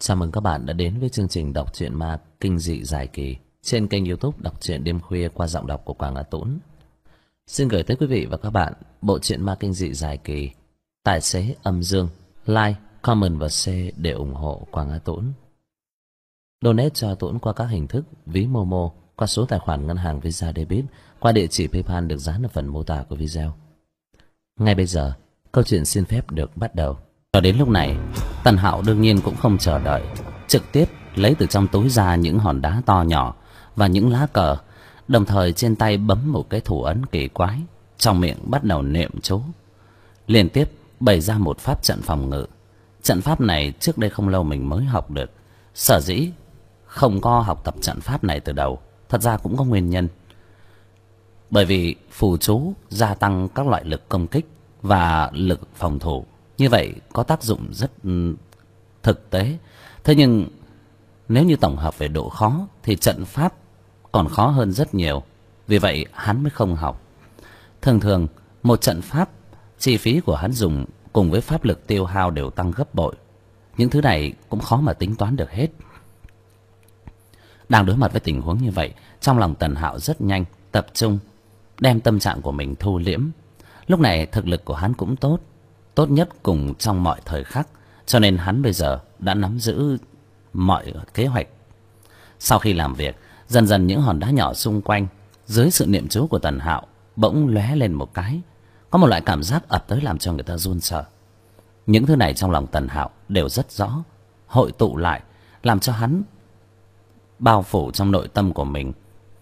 Chào mừng các bạn đã đến với chương trình đọc truyện ma kinh dị dài kỳ trên kênh YouTube Đọc truyện đêm khuya qua giọng đọc của Quảng Á Tũng. Xin gửi tới quý vị và các bạn bộ truyện ma kinh dị dài kỳ Tài xế âm dương. Like, comment và share để ủng hộ Quảng Á Tũng. Donate cho Tũng qua các hình thức ví Momo, qua số tài khoản ngân hàng Visa Debit, qua địa chỉ PayPal được dán ở phần mô tả của video. Ngay bây giờ, câu chuyện xin phép được bắt đầu. Cho đến lúc này, Tần Hạo đương nhiên cũng không chờ đợi, trực tiếp lấy từ trong túi ra những hòn đá to nhỏ và những lá cờ, đồng thời trên tay bấm một cái thủ ấn kỳ quái, trong miệng bắt đầu niệm chú, liên tiếp bày ra một pháp trận phòng ngự. Trận pháp này trước đây không lâu mình mới học được. Sở dĩ không có học tập trận pháp này từ đầu, thật ra cũng có nguyên nhân. Bởi vì phù chú gia tăng các loại lực công kích và lực phòng thủ, như vậy có tác dụng rất thực tế. Thế nhưng nếu như tổng hợp về độ khó thì trận pháp còn khó hơn rất nhiều. Vì vậy hắn mới không học. Thường thường một trận pháp, chi phí của hắn dùng cùng với pháp lực tiêu hao đều tăng gấp bội. Những thứ này cũng khó mà tính toán được hết. Đang đối mặt với tình huống như vậy, trong lòng Tần Hạo rất nhanh tập trung, đem tâm trạng của mình thu liễm. Lúc này thực lực của hắn cũng tốt, tốt nhất cùng trong mọi thời khắc, cho nên hắn bây giờ đã nắm giữ mọi kế hoạch. Sau khi làm việc, dần dần những hòn đá nhỏ xung quanh dưới sự niệm chú của Tần Hạo bỗng lóe lên một cái, có một loại cảm giác ập tới làm cho người ta run sợ. Những thứ này trong lòng Tần Hạo đều rất rõ, hội tụ lại làm cho hắn bao phủ trong nội tâm của mình.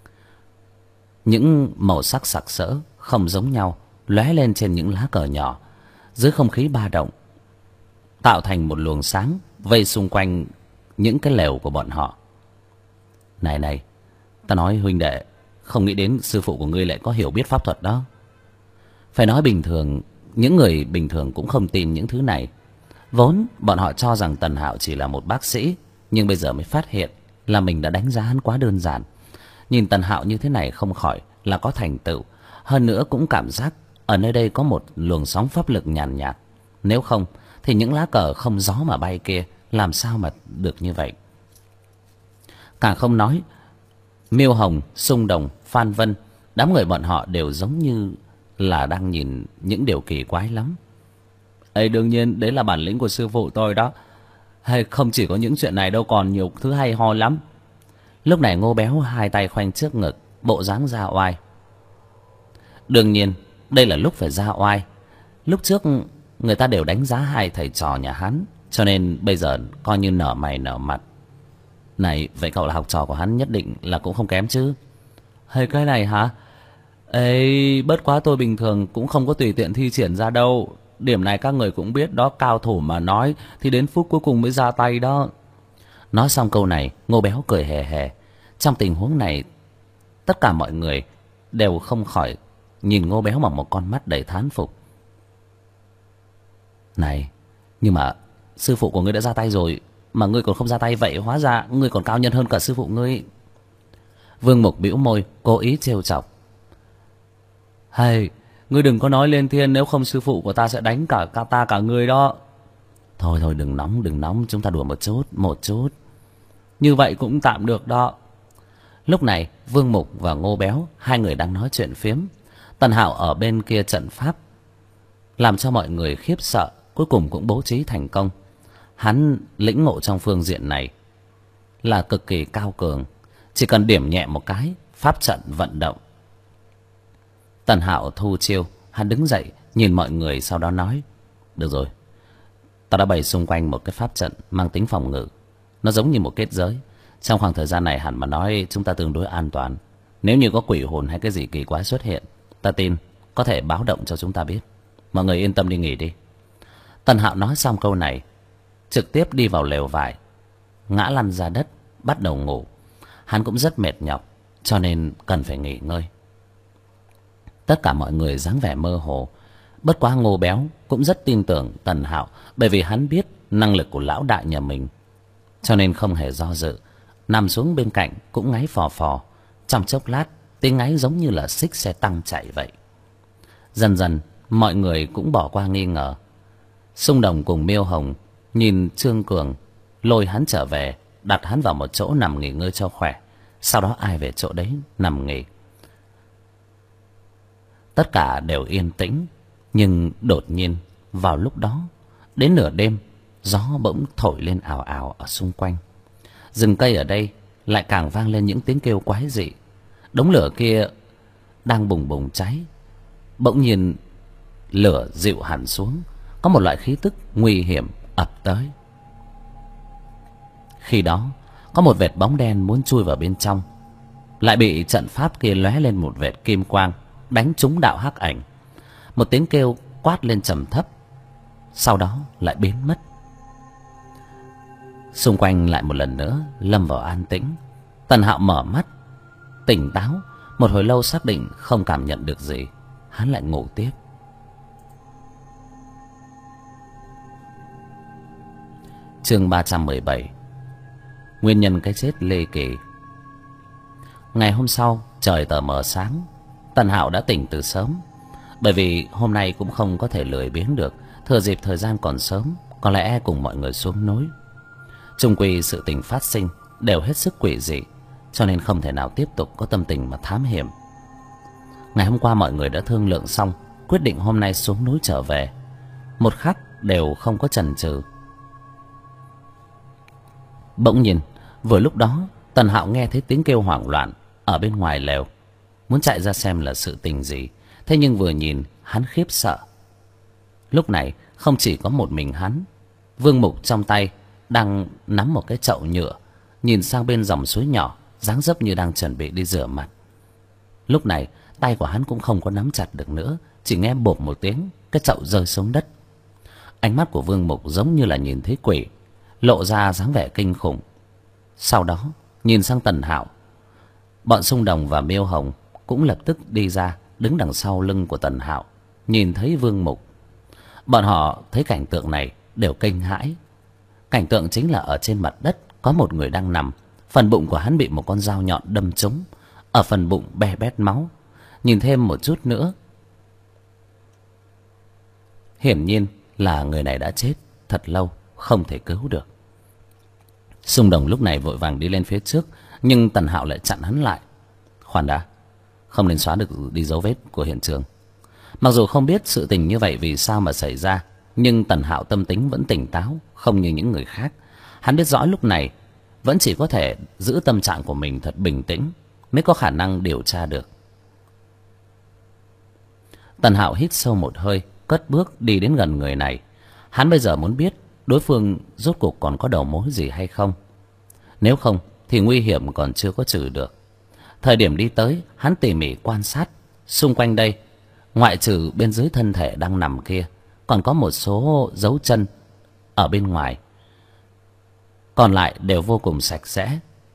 Những màu sắc sặc sỡ không giống nhau lóe lên trên những lá cờ nhỏ, dưới không khí ba động, tạo thành một luồng sáng vây xung quanh những cái lều của bọn họ. Này này, ta nói huynh đệ, không nghĩ đến sư phụ của ngươi lại có hiểu biết pháp thuật đó. Phải nói bình thường, những người bình thường cũng không tin những thứ này. Vốn bọn họ cho rằng Tần Hạo chỉ là một bác sĩ, nhưng bây giờ mới phát hiện là mình đã đánh giá hắn quá đơn giản. Nhìn Tần Hạo như thế này không khỏi là có thành tựu. Hơn nữa cũng cảm giác ở nơi đây có một luồng sóng pháp lực nhàn nhạt. Nếu không thì những lá cờ không gió mà bay kia làm sao mà được như vậy. Càng không nói Miêu Hồng, Xung Đồng, Phan Vân, đám người bọn họ đều giống như là đang nhìn những điều kỳ quái lắm. Ê, đương nhiên đấy là bản lĩnh của sư phụ tôi đó. Hay không chỉ có những chuyện này đâu, còn nhiều thứ hay ho lắm. Lúc này Ngô Béo hai tay khoanh trước ngực, bộ dáng ra oai. Đương nhiên đây là lúc phải ra oai. Lúc trước người ta đều đánh giá hai thầy trò nhà hắn, cho nên bây giờ coi như nở mày nở mặt. Này, vậy cậu là học trò của hắn nhất định là cũng không kém chứ? Hay cái này hả? Ê, bất quá tôi bình thường cũng không có tùy tiện thi triển ra đâu. Điểm này các người cũng biết đó, cao thủ mà nói thì đến phút cuối cùng mới ra tay đó. Nói xong câu này, Ngô Béo cười hề hề. Trong tình huống này, tất cả mọi người đều không khỏi nhìn Ngô Béo bằng một con mắt đầy thán phục. Này, nhưng mà sư phụ của ngươi đã ra tay rồi mà ngươi còn không ra tay, vậy hóa ra ngươi còn cao nhân hơn cả sư phụ ngươi. Vương Mục bĩu môi, cố ý trêu chọc. Hay, ngươi đừng có nói lên thiên, nếu không sư phụ của ta sẽ đánh cả ta cả ngươi đó. Thôi thôi, đừng nóng, chúng ta đùa một chút. Như vậy cũng tạm được đó. Lúc này Vương Mục và Ngô Béo hai người đang nói chuyện phiếm. Tần Hạo ở bên kia trận pháp làm cho mọi người khiếp sợ, cuối cùng cũng bố trí thành công. Hắn lĩnh ngộ trong phương diện này là cực kỳ cao cường, chỉ cần điểm nhẹ một cái, pháp trận vận động. Tần Hạo thu chiêu, hắn đứng dậy nhìn mọi người, sau đó nói: được rồi, ta đã bày xung quanh một cái pháp trận mang tính phòng ngự. Nó giống như một kết giới. Trong khoảng thời gian này hẳn mà nói chúng ta tương đối an toàn. Nếu như có quỷ hồn hay cái gì kỳ quái xuất hiện, ta tin có thể báo động cho chúng ta biết. Mọi người yên tâm đi nghỉ đi. Tần Hạo nói xong câu này, trực tiếp đi vào lều vải, ngã lăn ra đất, bắt đầu ngủ. Hắn cũng rất mệt nhọc, cho nên cần phải nghỉ ngơi. Tất cả mọi người dáng vẻ mơ hồ. Bất quá Ngô Béo cũng rất tin tưởng Tần Hạo, bởi vì hắn biết năng lực của lão đại nhà mình, cho nên không hề do dự, nằm xuống bên cạnh cũng ngáy phò phò. Trong chốc lát, tiếng ngáy giống như là xích xe tăng chạy vậy. Dần dần mọi người cũng bỏ qua nghi ngờ. Xung Đồng cùng Miêu Hồng nhìn Trương Cường lôi hắn trở về, đặt hắn vào một chỗ nằm nghỉ ngơi cho khỏe. Sau đó ai về chỗ đấy nằm nghỉ. Tất cả đều yên tĩnh. Nhưng đột nhiên vào lúc đó, đến nửa đêm, gió bỗng thổi lên ào ào ở xung quanh. Rừng cây ở đây lại càng vang lên những tiếng kêu quái dị. Đống lửa kia đang bùng bùng cháy, bỗng nhiên lửa dịu hẳn xuống. Có một loại khí tức nguy hiểm ập tới. Khi đó có một vệt bóng đen muốn chui vào bên trong, lại bị trận pháp kia lóe lên một vệt kim quang, đánh trúng đạo hắc ảnh. Một tiếng kêu quát lên trầm thấp, sau đó lại biến mất. Xung quanh lại một lần nữa lâm vào an tĩnh. Tần Hạo mở mắt tỉnh táo. Một hồi lâu xác định không cảm nhận được gì, hắn lại ngủ tiếp. Chương 317. Nguyên nhân cái chết ly kỳ. Ngày hôm sau trời tờ mờ sáng. Tần Hạo đã tỉnh từ sớm, bởi vì hôm nay cũng không có thể lười biếng được. Thừa dịp thời gian còn sớm, có lẽ cùng mọi người xuống núi. Chung quy sự tình phát sinh đều hết sức quỷ dị, cho nên không thể nào tiếp tục có tâm tình mà thám hiểm. Ngày hôm qua mọi người đã thương lượng xong, quyết định hôm nay xuống núi trở về. Một khắc đều không có chần chừ. Bỗng nhiên vừa lúc đó, Tần Hạo nghe thấy tiếng kêu hoảng loạn ở bên ngoài lều. Muốn chạy ra xem là sự tình gì, thế nhưng vừa nhìn hắn khiếp sợ. Lúc này không chỉ có một mình hắn. Vương Mục trong tay đang nắm một cái chậu nhựa, nhìn sang bên dòng suối nhỏ, dáng dấp như đang chuẩn bị đi rửa mặt. Lúc này tay của hắn cũng không có nắm chặt được nữa, chỉ nghe bộp một tiếng, cái chậu rơi xuống đất. Ánh mắt của Vương Mục giống như là nhìn thấy quỷ, lộ ra dáng vẻ kinh khủng. Sau đó nhìn sang Tần Hạo. Bọn Xung Đồng và Miêu Hồng cũng lập tức đi ra, đứng đằng sau lưng của Tần Hạo. Nhìn thấy Vương Mục, bọn họ thấy cảnh tượng này đều kinh hãi. Cảnh tượng chính là ở trên mặt đất có một người đang nằm. Phần bụng của hắn bị một con dao nhọn đâm trúng, ở phần bụng be bét máu. Nhìn thêm một chút nữa, hiển nhiên là người này đã chết thật lâu, không thể cứu được. Xung Đồng lúc này vội vàng đi lên phía trước, nhưng Tần Hạo lại chặn hắn lại. Khoan đã, không nên xóa được đi dấu vết của hiện trường. Mặc dù không biết sự tình như vậy vì sao mà xảy ra, nhưng Tần Hạo tâm tính vẫn tỉnh táo, không như những người khác. Hắn biết rõ lúc này vẫn chỉ có thể giữ tâm trạng của mình thật bình tĩnh mới có khả năng điều tra được. Tần Hạo hít sâu một hơi, cất bước đi đến gần người này. Hắn bây giờ muốn biết đối phương rốt cuộc còn có đầu mối gì hay không. Nếu không thì nguy hiểm còn chưa có trừ được. Thời điểm đi tới, hắn tỉ mỉ quan sát xung quanh đây. Ngoại trừ bên dưới thân thể đang nằm kia, còn có một số dấu chân ở bên ngoài, còn lại đều vô cùng sạch sẽ.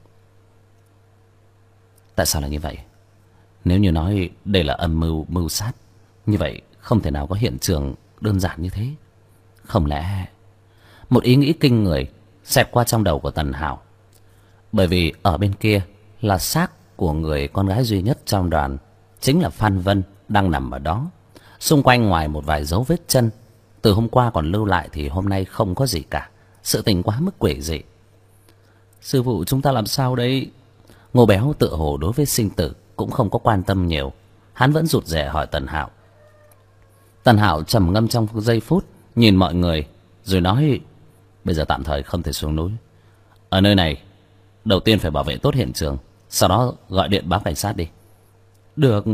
Tại sao lại như vậy? Nếu như nói đây là âm mưu mưu sát, như vậy không thể nào có hiện trường đơn giản như thế. Không lẽ... Một ý nghĩ kinh người xẹt qua trong đầu của Tần Hạo. Bởi vì ở bên kia là xác của người con gái duy nhất trong đoàn, chính là Phan Vân, đang nằm ở đó. Xung quanh ngoài một vài dấu vết chân từ hôm qua còn lưu lại thì hôm nay không có gì cả. Sự tình quá mức quỷ dị. Sư phụ, chúng ta làm sao đây? Ngô Béo tựa hồ đối với sinh tử cũng không có quan tâm nhiều. Hắn vẫn rụt rè hỏi Tần Hạo. Tần Hạo trầm ngâm trong giây phút, nhìn mọi người rồi nói: bây giờ tạm thời không thể xuống núi. Ở nơi này đầu tiên phải bảo vệ tốt hiện trường, sau đó gọi điện báo cảnh sát đi. Được.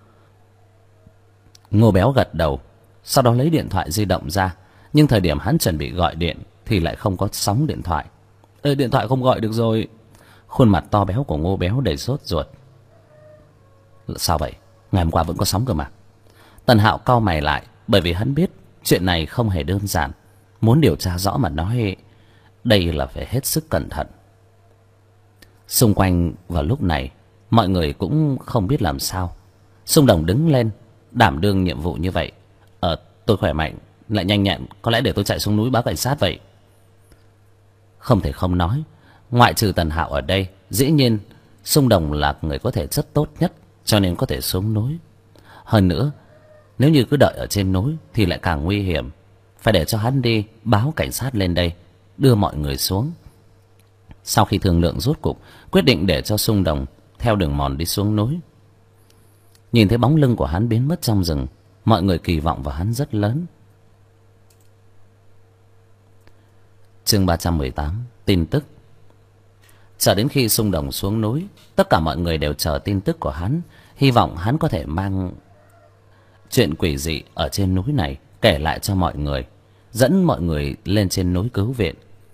Ngô Béo gật đầu, sau đó lấy điện thoại di động ra. Nhưng thời điểm hắn chuẩn bị gọi điện thì lại không có sóng điện thoại. Điện thoại không gọi được rồi. Khuôn mặt to béo của Ngô Béo đầy sốt ruột. Sao vậy? Ngày hôm qua vẫn có sóng cơ mà. Tần Hạo cau mày lại, bởi vì hắn biết chuyện này không hề đơn giản. Muốn điều tra rõ mà nói, đây là phải hết sức cẩn thận. Xung quanh vào lúc này mọi người cũng không biết làm sao. Xung Đồng đứng lên đảm đương nhiệm vụ như vậy. Tôi khỏe mạnh lại nhanh nhẹn, có lẽ để tôi chạy xuống núi báo cảnh sát vậy. Không thể không nói, ngoại trừ Tần Hạo ở đây, dĩ nhiên Xung Đồng là người có thể chất tốt nhất, cho nên có thể xuống núi. Hơn nữa, nếu như cứ đợi ở trên núi thì lại càng nguy hiểm. Phải để cho hắn đi báo cảnh sát lên đây đưa mọi người xuống. Sau khi thương lượng rốt cục quyết định để cho Xung Đồng theo đường mòn đi xuống núi. Nhìn thấy bóng lưng của hắn biến mất trong rừng, mọi người kỳ vọng vào hắn rất lớn. Chương 318, tin tức. Chờ đến khi Xung Đồng xuống núi, tất cả mọi người đều chờ tin tức của hắn, hy vọng hắn có thể mang chuyện quỷ dị ở trên núi này kể lại cho mọi người, dẫn mọi người lên trên núi cứu viện.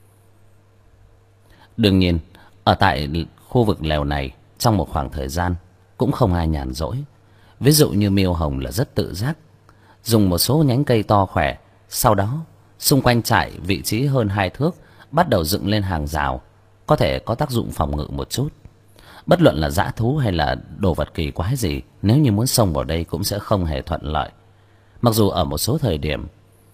Đương nhiên, ở tại khu vực lều này, trong một khoảng thời gian cũng không ai nhàn rỗi. Ví dụ như Miêu Hồng là rất tự giác, dùng một số nhánh cây to khỏe, sau đó xung quanh trại vị trí hơn 2 thước bắt đầu dựng lên hàng rào, có thể có tác dụng phòng ngự một chút. Bất luận là dã thú hay là đồ vật kỳ quái gì, nếu như muốn xông vào đây cũng sẽ không hề thuận lợi. Mặc dù ở một số thời điểm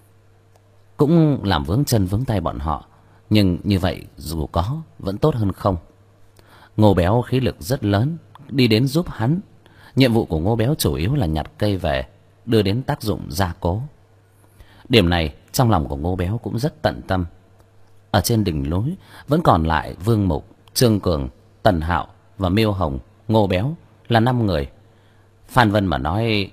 cũng làm vướng chân vướng tay bọn họ, nhưng như vậy dù có vẫn tốt hơn không. Ngô Béo khí lực rất lớn, đi đến giúp hắn. Nhiệm vụ của Ngô Béo chủ yếu là nhặt cây về, đưa đến tác dụng gia cố. Điểm này trong lòng của Ngô Béo cũng rất tận tâm. Ở trên đỉnh núi vẫn còn lại Vương Mục, Trương Cường, Tần Hạo và Miêu Hồng, Ngô Béo là 5 người. Phan Vân mà nói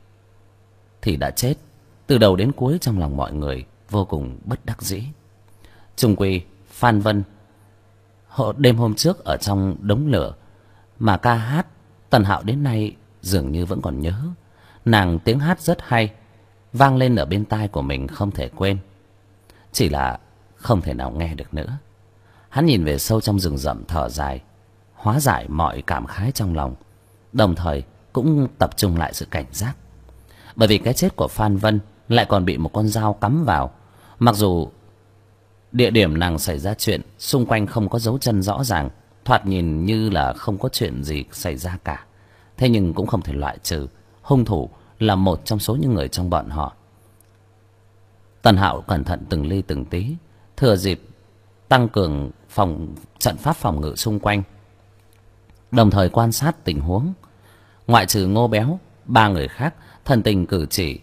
thì đã chết. Từ đầu đến cuối trong lòng mọi người vô cùng bất đắc dĩ. Chung quy Phan Vân đêm hôm trước ở trong đống lửa mà ca hát, Tần Hạo đến nay dường như vẫn còn nhớ. Nàng tiếng hát rất hay, vang lên ở bên tai của mình không thể quên. Chỉ là không thể nào nghe được nữa. Hắn nhìn về sâu trong rừng rậm thở dài, hóa giải mọi cảm khái trong lòng, đồng thời cũng tập trung lại sự cảnh giác. Bởi vì cái chết của Phan Vân lại còn bị một con dao cắm vào. Mặc dù địa điểm nàng xảy ra chuyện xung quanh không có dấu chân rõ ràng, thoạt nhìn như là không có chuyện gì xảy ra cả, thế nhưng cũng không thể loại trừ hung thủ là một trong số những người trong bọn họ. Tần Hạo cẩn thận từng ly từng tí, thừa dịp tăng cường trận pháp phòng ngự xung quanh, đồng thời quan sát tình huống. Ngoại trừ Ngô Béo, 3 người khác thần tình cử chỉ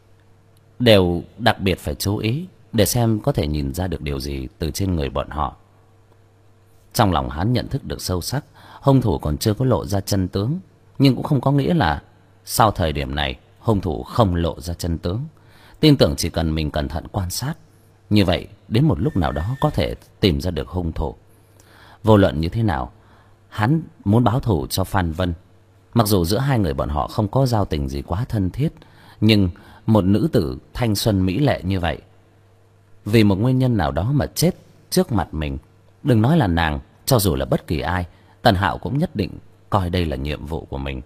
đều đặc biệt phải chú ý để xem có thể nhìn ra được điều gì từ trên người bọn họ. Trong lòng hắn nhận thức được sâu sắc, hung thủ còn chưa có lộ ra chân tướng, nhưng cũng không có nghĩa là sau thời điểm này hung thủ không lộ ra chân tướng. Tin tưởng chỉ cần mình cẩn thận quan sát, như vậy đến một lúc nào đó có thể tìm ra được hung thủ. Vô luận như thế nào, hắn muốn báo thù cho Phan Vân. Mặc dù giữa hai người bọn họ không có giao tình gì quá thân thiết, nhưng một nữ tử thanh xuân mỹ lệ như vậy, vì một nguyên nhân nào đó mà chết trước mặt mình, đừng nói là nàng, cho dù là bất kỳ ai, Tần Hạo cũng nhất định coi đây là nhiệm vụ của mình.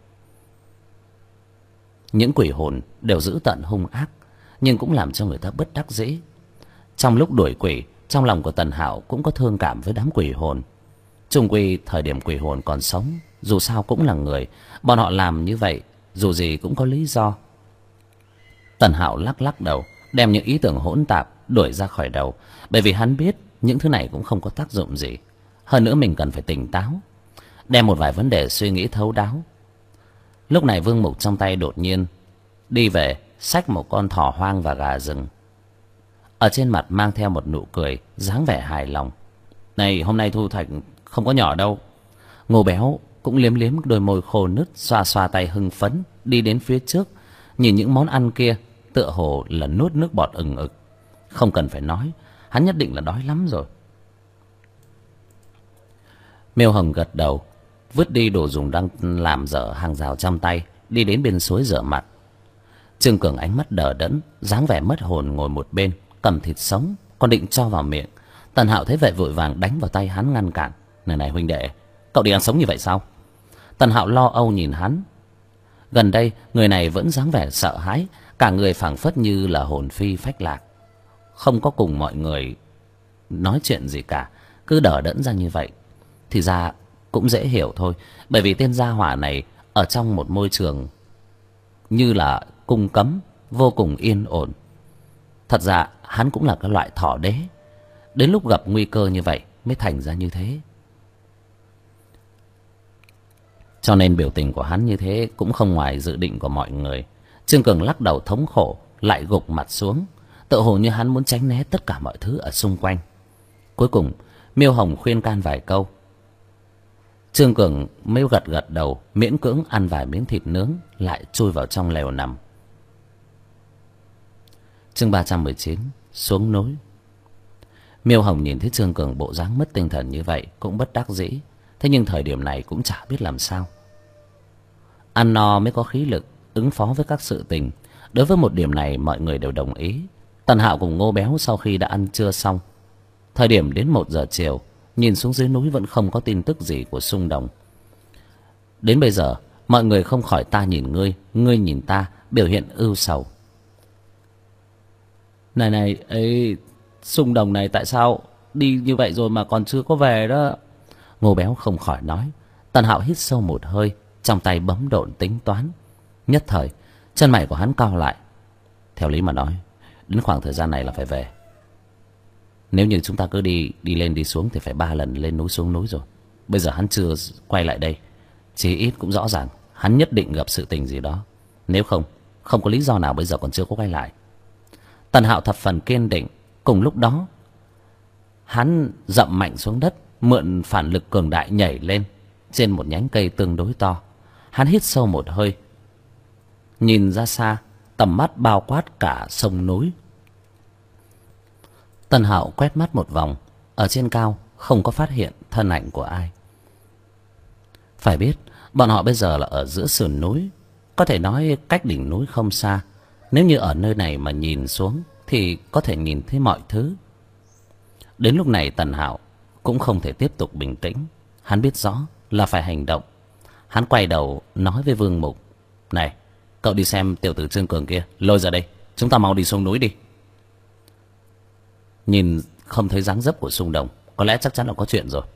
Những quỷ hồn đều dữ tợn hung ác, nhưng cũng làm cho người ta bất đắc dĩ. Trong lúc đuổi quỷ, trong lòng của Tần Hạo cũng có thương cảm với đám quỷ hồn. Chung quy thời điểm quỷ hồn còn sống, dù sao cũng là người, bọn họ làm như vậy dù gì cũng có lý do. Tần Hạo lắc lắc đầu, đem những ý tưởng hỗn tạp đuổi ra khỏi đầu, bởi vì hắn biết những thứ này cũng không có tác dụng gì. Hơn nữa mình cần phải tỉnh táo, đem một vài vấn đề suy nghĩ thấu đáo. Lúc này Vương Mục trong tay đột nhiên đi về, xách một con thỏ hoang và gà rừng, ở trên mặt mang theo một nụ cười, dáng vẻ hài lòng. Này, hôm nay thu hoạch không có nhỏ đâu. Ngô Béo cũng liếm liếm đôi môi khô nứt, xoa xoa tay hưng phấn đi đến phía trước. Nhìn những món ăn kia, tựa hồ là nuốt nước bọt ừng ực. Không cần phải nói, hắn nhất định là đói lắm rồi. Miêu Hồng gật đầu, vứt đi đồ dùng đang làm dở hàng rào trong tay, đi đến bên suối rửa mặt. Trương Cường ánh mắt đờ đẫn, dáng vẻ mất hồn ngồi một bên, cầm thịt sống còn định cho vào miệng. Tần Hạo thấy vậy vội vàng đánh vào tay hắn ngăn cản. Này huynh đệ, cậu đi ăn sống như vậy sao? Tần Hạo lo âu nhìn hắn. Gần đây người này vẫn dáng vẻ sợ hãi, cả người phảng phất như là hồn phi phách lạc, không có cùng mọi người nói chuyện gì cả, cứ đờ đẫn ra như vậy. Thì ra cũng dễ hiểu thôi, bởi vì tên gia hỏa này ở trong một môi trường như là cung cấm, vô cùng yên ổn. Thật ra hắn cũng là cái loại thỏ đế, đến lúc gặp nguy cơ như vậy mới thành ra như thế. Cho nên biểu tình của hắn như thế cũng không ngoài dự định của mọi người. Trương Cường lắc đầu thống khổ, lại gục mặt xuống, tựa hồ như hắn muốn tránh né tất cả mọi thứ ở xung quanh. Cuối cùng Miêu Hồng khuyên can vài câu, Trương Cường mới gật gật đầu, miễn cưỡng ăn vài miếng thịt nướng, lại chui vào trong lều nằm. Chương 319, xuống núi. Miêu Hồng nhìn thấy Trương Cường bộ dáng mất tinh thần như vậy cũng bất đắc dĩ, thế nhưng thời điểm này cũng chả biết làm sao. Ăn no mới có khí lực ứng phó với các sự tình. Đối với một điểm này mọi người đều đồng ý. Tần Hạo cùng Ngô Béo sau khi đã ăn trưa xong, thời điểm đến 1 giờ chiều, nhìn xuống dưới núi vẫn không có tin tức gì của Xung Đồng. Đến bây giờ mọi người không khỏi ta nhìn ngươi, ngươi nhìn ta, biểu hiện ưu sầu. Này ấy, Xung Đồng này tại sao đi như vậy rồi mà còn chưa có về đó? Ngô Béo không khỏi nói. Tần Hạo hít sâu một hơi, trong tay bấm độn tính toán. Nhất thời chân mày của hắn cau lại. Theo lý mà nói, đến khoảng thời gian này là phải về. Nếu như chúng ta cứ đi lên đi xuống thì phải 3 lần lên núi xuống núi rồi. Bây giờ hắn chưa quay lại đây, chí ít cũng rõ ràng hắn nhất định gặp sự tình gì đó. Nếu không có lý do nào bây giờ còn chưa có quay lại. Tần Hạo thập phần kiên định. Cùng lúc đó hắn dậm mạnh xuống đất, mượn phản lực cường đại nhảy lên trên một nhánh cây tương đối to. Hắn hít sâu một hơi, nhìn ra xa, tầm mắt bao quát cả sông núi. Tần Hạo quét mắt một vòng, ở trên cao không có phát hiện thân ảnh của ai. Phải biết bọn họ bây giờ là ở giữa sườn núi, có thể nói cách đỉnh núi không xa. Nếu như ở nơi này mà nhìn xuống thì có thể nhìn thấy mọi thứ. Đến lúc này Tần Hạo cũng không thể tiếp tục bình tĩnh. Hắn biết rõ là phải hành động. Hắn quay đầu nói với Vương Mục, này, cậu đi xem tiểu tử Trương Cường kia, lôi ra đây, chúng ta mau đi xuống núi đi. Nhìn không thấy dáng dấp của Xung Đồng, có lẽ chắc chắn là có chuyện rồi.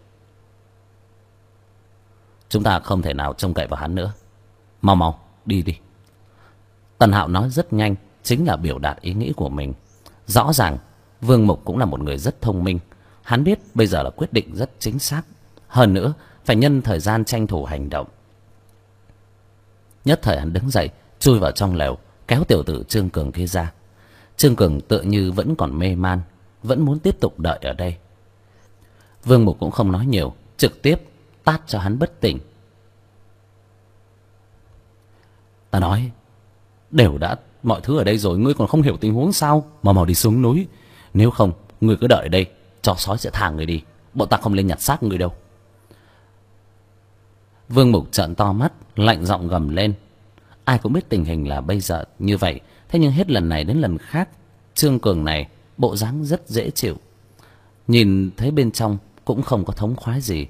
Chúng ta không thể nào trông cậy vào hắn nữa. Mau đi đi. Tần Hạo nói rất nhanh, chính là biểu đạt ý nghĩ của mình. Rõ ràng Vương Mục cũng là một người rất thông minh. Hắn biết bây giờ là quyết định rất chính xác. Hơn nữa phải nhân thời gian tranh thủ hành động. Nhất thời hắn đứng dậy, chui vào trong lều, kéo tiểu tử Trương Cường kia ra. Trương Cường tựa như vẫn còn mê man, vẫn muốn tiếp tục đợi ở đây. Vương Mục cũng không nói nhiều, trực tiếp tát cho hắn bất tỉnh. Ta nói, đều đã mọi thứ ở đây rồi, ngươi còn không hiểu tình huống sao? Mau đi xuống núi. Nếu không, ngươi cứ đợi ở đây, cho sói sẽ thả người đi. Bọn ta không lên nhặt xác ngươi đâu. Vương Mục trợn to mắt, lạnh giọng gầm lên. Ai cũng biết tình hình là bây giờ như vậy, thế nhưng hết lần này đến lần khác, Trương Cường này bộ dáng rất dễ chịu. Nhìn thấy bên trong cũng không có thống khoái gì.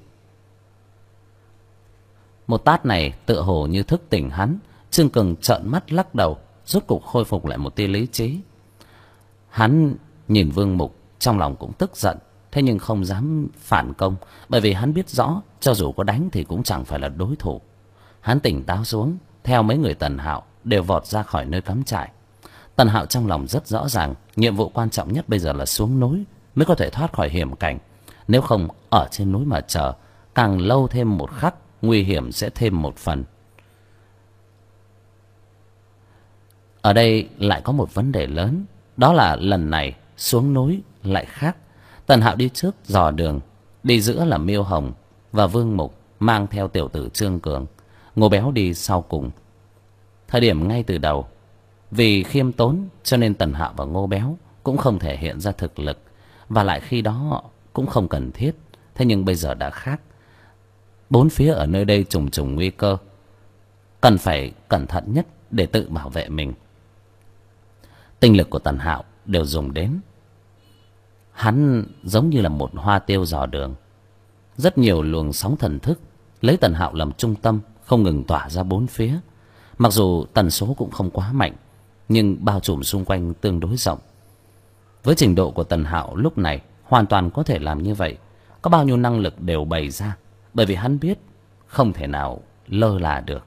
Một tát này tựa hồ như thức tỉnh hắn. Trương Cường trợn mắt lắc đầu, rốt cục khôi phục lại một tia lý trí. Hắn nhìn Vương Mục, trong lòng cũng tức giận, thế nhưng không dám phản công, bởi vì hắn biết rõ cho dù có đánh thì cũng chẳng phải là đối thủ. Hắn tỉnh táo xuống, theo mấy người Tần Hạo đều vọt ra khỏi nơi cắm trại. Tần Hạo trong lòng rất rõ ràng, nhiệm vụ quan trọng nhất bây giờ là xuống núi mới có thể thoát khỏi hiểm cảnh. Nếu không ở trên núi mà chờ, càng lâu thêm một khắc, nguy hiểm sẽ thêm một phần. Ở đây lại có một vấn đề lớn, đó là lần này xuống núi lại khác. Tần Hạo đi trước dò đường, đi giữa là Miêu Hồng và Vương Mục mang theo tiểu tử Trương Cường. Ngô Béo đi sau cùng. Thời điểm ngay từ đầu, vì khiêm tốn cho nên Tần Hạo và Ngô Béo cũng không thể hiện ra thực lực, và lại khi đó cũng không cần thiết. Thế nhưng bây giờ đã khác. Bốn phía ở nơi đây trùng trùng nguy cơ, cần phải cẩn thận nhất để tự bảo vệ mình. Tinh lực của Tần Hạo đều dùng đến. Hắn giống như là một hoa tiêu dò đường. Rất nhiều luồng sóng thần thức lấy Tần Hạo làm trung tâm, không ngừng tỏa ra bốn phía. Mặc dù tần số cũng không quá mạnh, nhưng bao trùm xung quanh tương đối rộng. Với trình độ của Tần Hạo lúc này, hoàn toàn có thể làm như vậy. Có bao nhiêu năng lực đều bày ra, bởi vì hắn biết không thể nào lơ là được.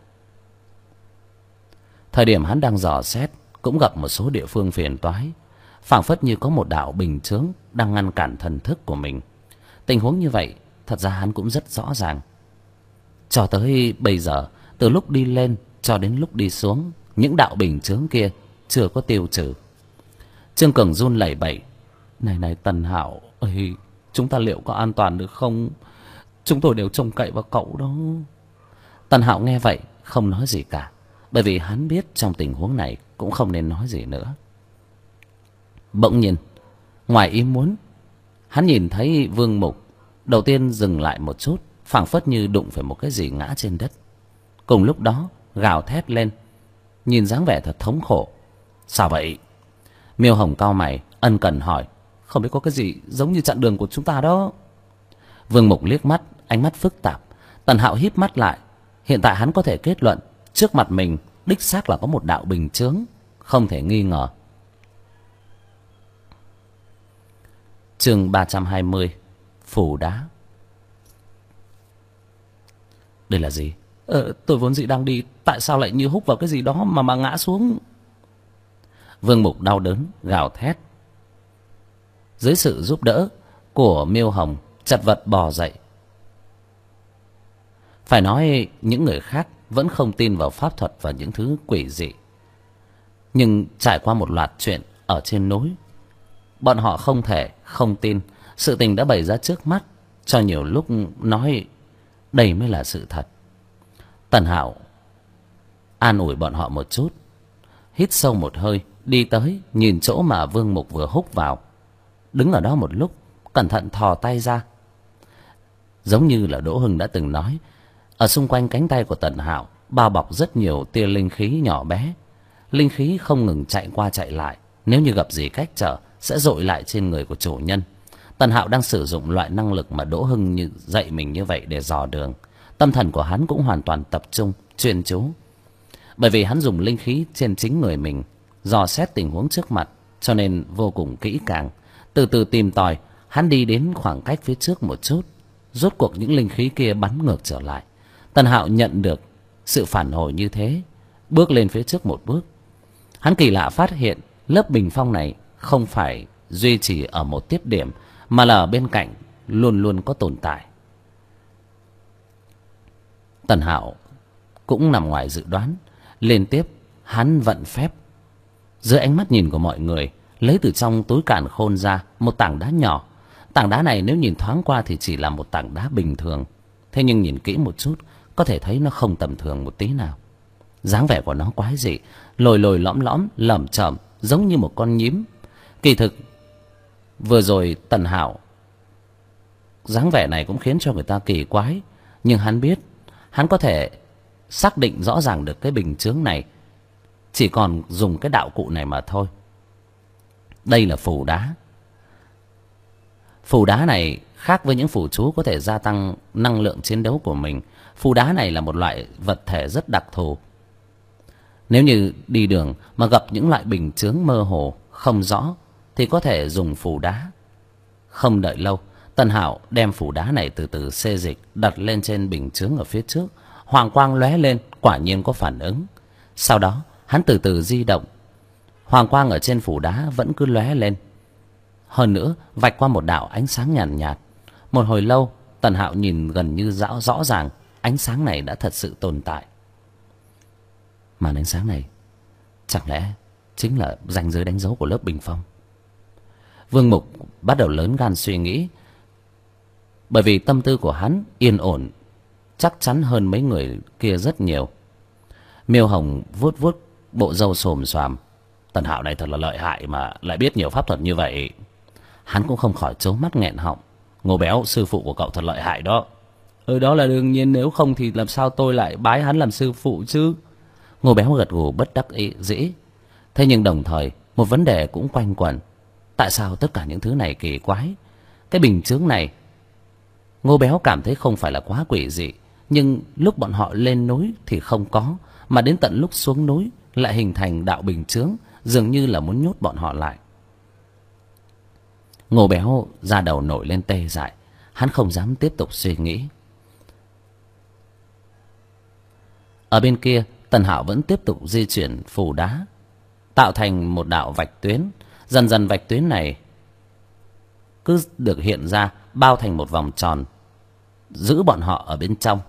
Thời điểm hắn đang dò xét, cũng gặp một số địa phương phiền toái, phảng phất như có một đạo bình chướng đang ngăn cản thần thức của mình. Tình huống như vậy thật ra hắn cũng rất rõ ràng. Cho tới bây giờ, từ lúc đi lên cho đến lúc đi xuống, những đạo bình chướng kia chưa có tiêu trừ. Trương Cường run lẩy bẩy. Này Tần Hạo ơi, chúng ta liệu có an toàn được không? Chúng tôi đều trông cậy vào cậu đó. Tần Hạo nghe vậy không nói gì cả, bởi vì hắn biết trong tình huống này cũng không nên nói gì nữa. Bỗng nhiên, ngoài ý muốn, hắn nhìn thấy Vương Mục đầu tiên dừng lại một chút, phảng phất như đụng phải một cái gì ngã trên đất. Cùng lúc đó gào thét lên, nhìn dáng vẻ thật thống khổ. Sao vậy? Miêu Hồng cau mày ân cần hỏi. Không biết có cái gì giống như chặn đường của chúng ta đó. Vương Mục liếc mắt, ánh mắt phức tạp. Tần Hạo híp mắt lại. Hiện tại hắn có thể kết luận trước mặt mình đích xác là có một đạo bình chướng, không thể nghi ngờ. Chương 320, Phù Đá. Đây là gì? Tôi vốn dĩ đang đi, tại sao lại như húc vào cái gì đó mà ngã xuống? Vương Mục đau đớn gào thét. Dưới sự giúp đỡ của Miêu Hồng, chật vật bò dậy. Phải nói những người khác vẫn không tin vào pháp thuật và những thứ quỷ dị, nhưng trải qua một loạt chuyện ở trên núi, bọn họ không thể không tin. Sự tình đã bày ra trước mắt, cho nhiều lúc nói đây mới là sự thật. Tần Hạo an ủi bọn họ một chút, hít sâu một hơi, đi tới nhìn chỗ mà Vương Mục vừa húc vào, đứng ở đó một lúc, cẩn thận thò tay ra. Giống như là Đỗ Hưng đã từng nói, ở xung quanh cánh tay của Tần Hạo bao bọc rất nhiều tia linh khí nhỏ bé. Linh khí không ngừng chạy qua chạy lại, nếu như gặp gì cách trở sẽ dội lại trên người của chủ nhân. Tần Hạo đang sử dụng loại năng lực mà Đỗ Hưng dạy mình như vậy để dò đường. Tâm thần của hắn cũng hoàn toàn tập trung, chuyên chú, bởi vì hắn dùng linh khí trên chính người mình dò xét tình huống trước mặt, cho nên vô cùng kỹ càng. Từ từ tìm tòi, hắn đi đến khoảng cách phía trước một chút, rốt cuộc những linh khí kia bắn ngược trở lại. Tần Hạo nhận được sự phản hồi như thế, bước lên phía trước một bước. Hắn kỳ lạ phát hiện lớp bình phong này không phải duy trì ở một tiết điểm, mà là ở bên cạnh luôn luôn có tồn tại. Tần Hạo cũng nằm ngoài dự đoán. Liên tiếp hắn vận phép, dưới ánh mắt nhìn của mọi người, lấy từ trong túi càn khôn ra một tảng đá nhỏ. Tảng đá này nếu nhìn thoáng qua thì chỉ là một tảng đá bình thường, thế nhưng nhìn kỹ một chút có thể thấy nó không tầm thường một tí nào. Dáng vẻ của nó quái dị, lồi lồi lõm lõm, lởm chởm, giống như một con nhím. Kỳ thực vừa rồi Tần Hạo dáng vẻ này cũng khiến cho người ta kỳ quái, nhưng hắn biết hắn có thể xác định rõ ràng được cái bình chướng này chỉ còn dùng cái đạo cụ này mà thôi. Đây là phù đá. Phù đá này khác với những phù chú có thể gia tăng năng lượng chiến đấu của mình. Phù đá này là một loại vật thể rất đặc thù. Nếu như đi đường mà gặp những loại bình chướng mơ hồ không rõ thì có thể dùng phù đá. Không đợi lâu, Tần Hạo đem phù đá này từ từ xê dịch đặt lên trên bình chướng ở phía trước. Hoàng quang lóe lên, quả nhiên có phản ứng. Sau đó hắn từ từ di động, hoàng quang ở trên phù đá vẫn cứ lóe lên, hơn nữa vạch qua một đạo ánh sáng nhàn nhạt. Một hồi lâu, Tần Hạo nhìn gần như rõ ràng ánh sáng này đã thật sự tồn tại. Màn ánh sáng này chẳng lẽ chính là ranh giới đánh dấu của lớp bình phong? Vương Mục bắt đầu lớn gan suy nghĩ, bởi vì tâm tư của hắn yên ổn chắc chắn hơn mấy người kia rất nhiều. Miêu Hồng vuốt vuốt bộ râu xồm xoàm. Tần Hạo này thật là lợi hại mà lại biết nhiều pháp thuật như vậy. Hắn cũng không khỏi trố mắt nghẹn họng. Ngô Béo, sư phụ của cậu thật lợi hại đó. Đó là đương nhiên, nếu không thì làm sao tôi lại bái hắn làm sư phụ chứ? Ngô Béo gật gù bất đắc dĩ. Thế nhưng đồng thời một vấn đề cũng quanh quẩn. Tại sao tất cả những thứ này kỳ quái? Cái bình chướng này Ngô Béo cảm thấy không phải là quá quỷ dị, nhưng lúc bọn họ lên núi thì không có, mà đến tận lúc xuống núi lại hình thành đạo bình chướng, dường như là muốn nhốt bọn họ lại. Ngô Béo da đầu nổi lên tê dại, hắn không dám tiếp tục suy nghĩ. Ở bên kia, Tần Hạo vẫn tiếp tục di chuyển phù đá, tạo thành một đạo vạch tuyến. Dần dần vạch tuyến này cứ được hiện ra, bao thành một vòng tròn, giữ bọn họ ở bên trong.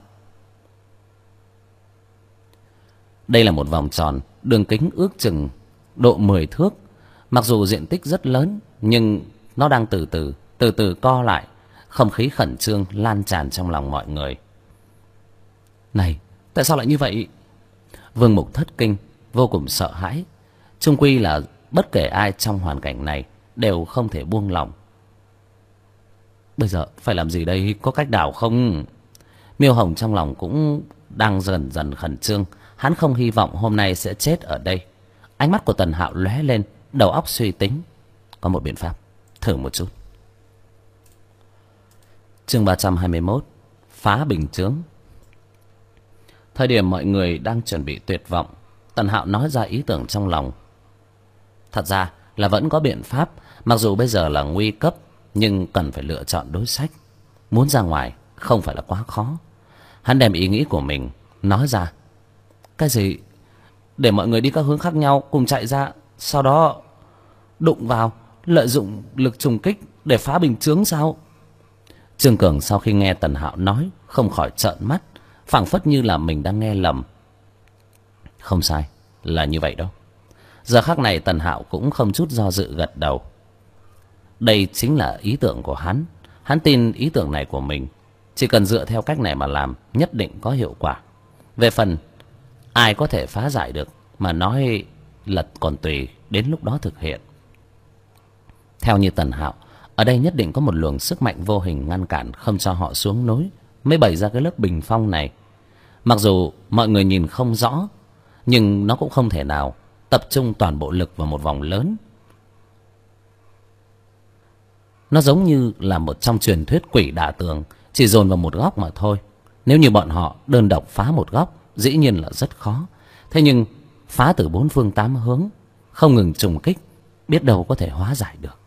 Đây là một vòng tròn, đường kính ước chừng độ 10 thước. Mặc dù diện tích rất lớn, nhưng nó đang từ từ co lại. không khí khẩn trương lan tràn trong lòng mọi người. Này, tại sao lại như vậy? Vương Mục thất kinh, vô cùng sợ hãi. Chung quy là bất kể ai trong hoàn cảnh này đều không thể buông lỏng. Bây giờ phải làm gì đây, có cách nào không? Miêu Hồng trong lòng cũng đang dần dần khẩn trương. Hắn không hy vọng hôm nay sẽ chết ở đây. Ánh mắt của Tần Hạo lóe lên, đầu óc suy tính. Có một biện pháp, thử một chút. Chương 321, phá bình chướng. Thời điểm mọi người đang chuẩn bị tuyệt vọng, Tần Hạo nói ra ý tưởng trong lòng. Thật ra là vẫn có biện pháp, mặc dù bây giờ là nguy cấp, nhưng cần phải lựa chọn đối sách. Muốn ra ngoài không phải là quá khó. Hắn đem ý nghĩ của mình nói ra. Cái gì? Để mọi người đi các hướng khác nhau cùng chạy ra, sau đó đụng vào, lợi dụng lực trùng kích để phá bình chướng sao? Trương Cường sau khi nghe Tần Hạo nói không khỏi trợn mắt, phảng phất như là mình đang nghe lầm. Không sai, là như vậy đâu. Giờ khắc này Tần Hạo cũng không chút do dự gật đầu. Đây chính là ý tưởng của hắn. Hắn tin ý tưởng này của mình. Chỉ cần dựa theo cách này mà làm, nhất định có hiệu quả. Về phần ai có thể phá giải được mà nói là còn tùy đến lúc đó thực hiện. Theo như Tần Hạo, ở đây nhất định có một luồng sức mạnh vô hình ngăn cản không cho họ xuống núi, mới bày ra cái lớp bình phong này. Mặc dù mọi người nhìn không rõ, nhưng nó cũng không thể nào tập trung toàn bộ lực vào một vòng lớn. Nó giống như là một trong truyền thuyết quỷ đả tường, chỉ dồn vào một góc mà thôi. Nếu như bọn họ đơn độc phá một góc, dĩ nhiên là rất khó. Thế nhưng phá từ 4 phương 8 hướng, không ngừng trùng kích, biết đâu có thể hóa giải được.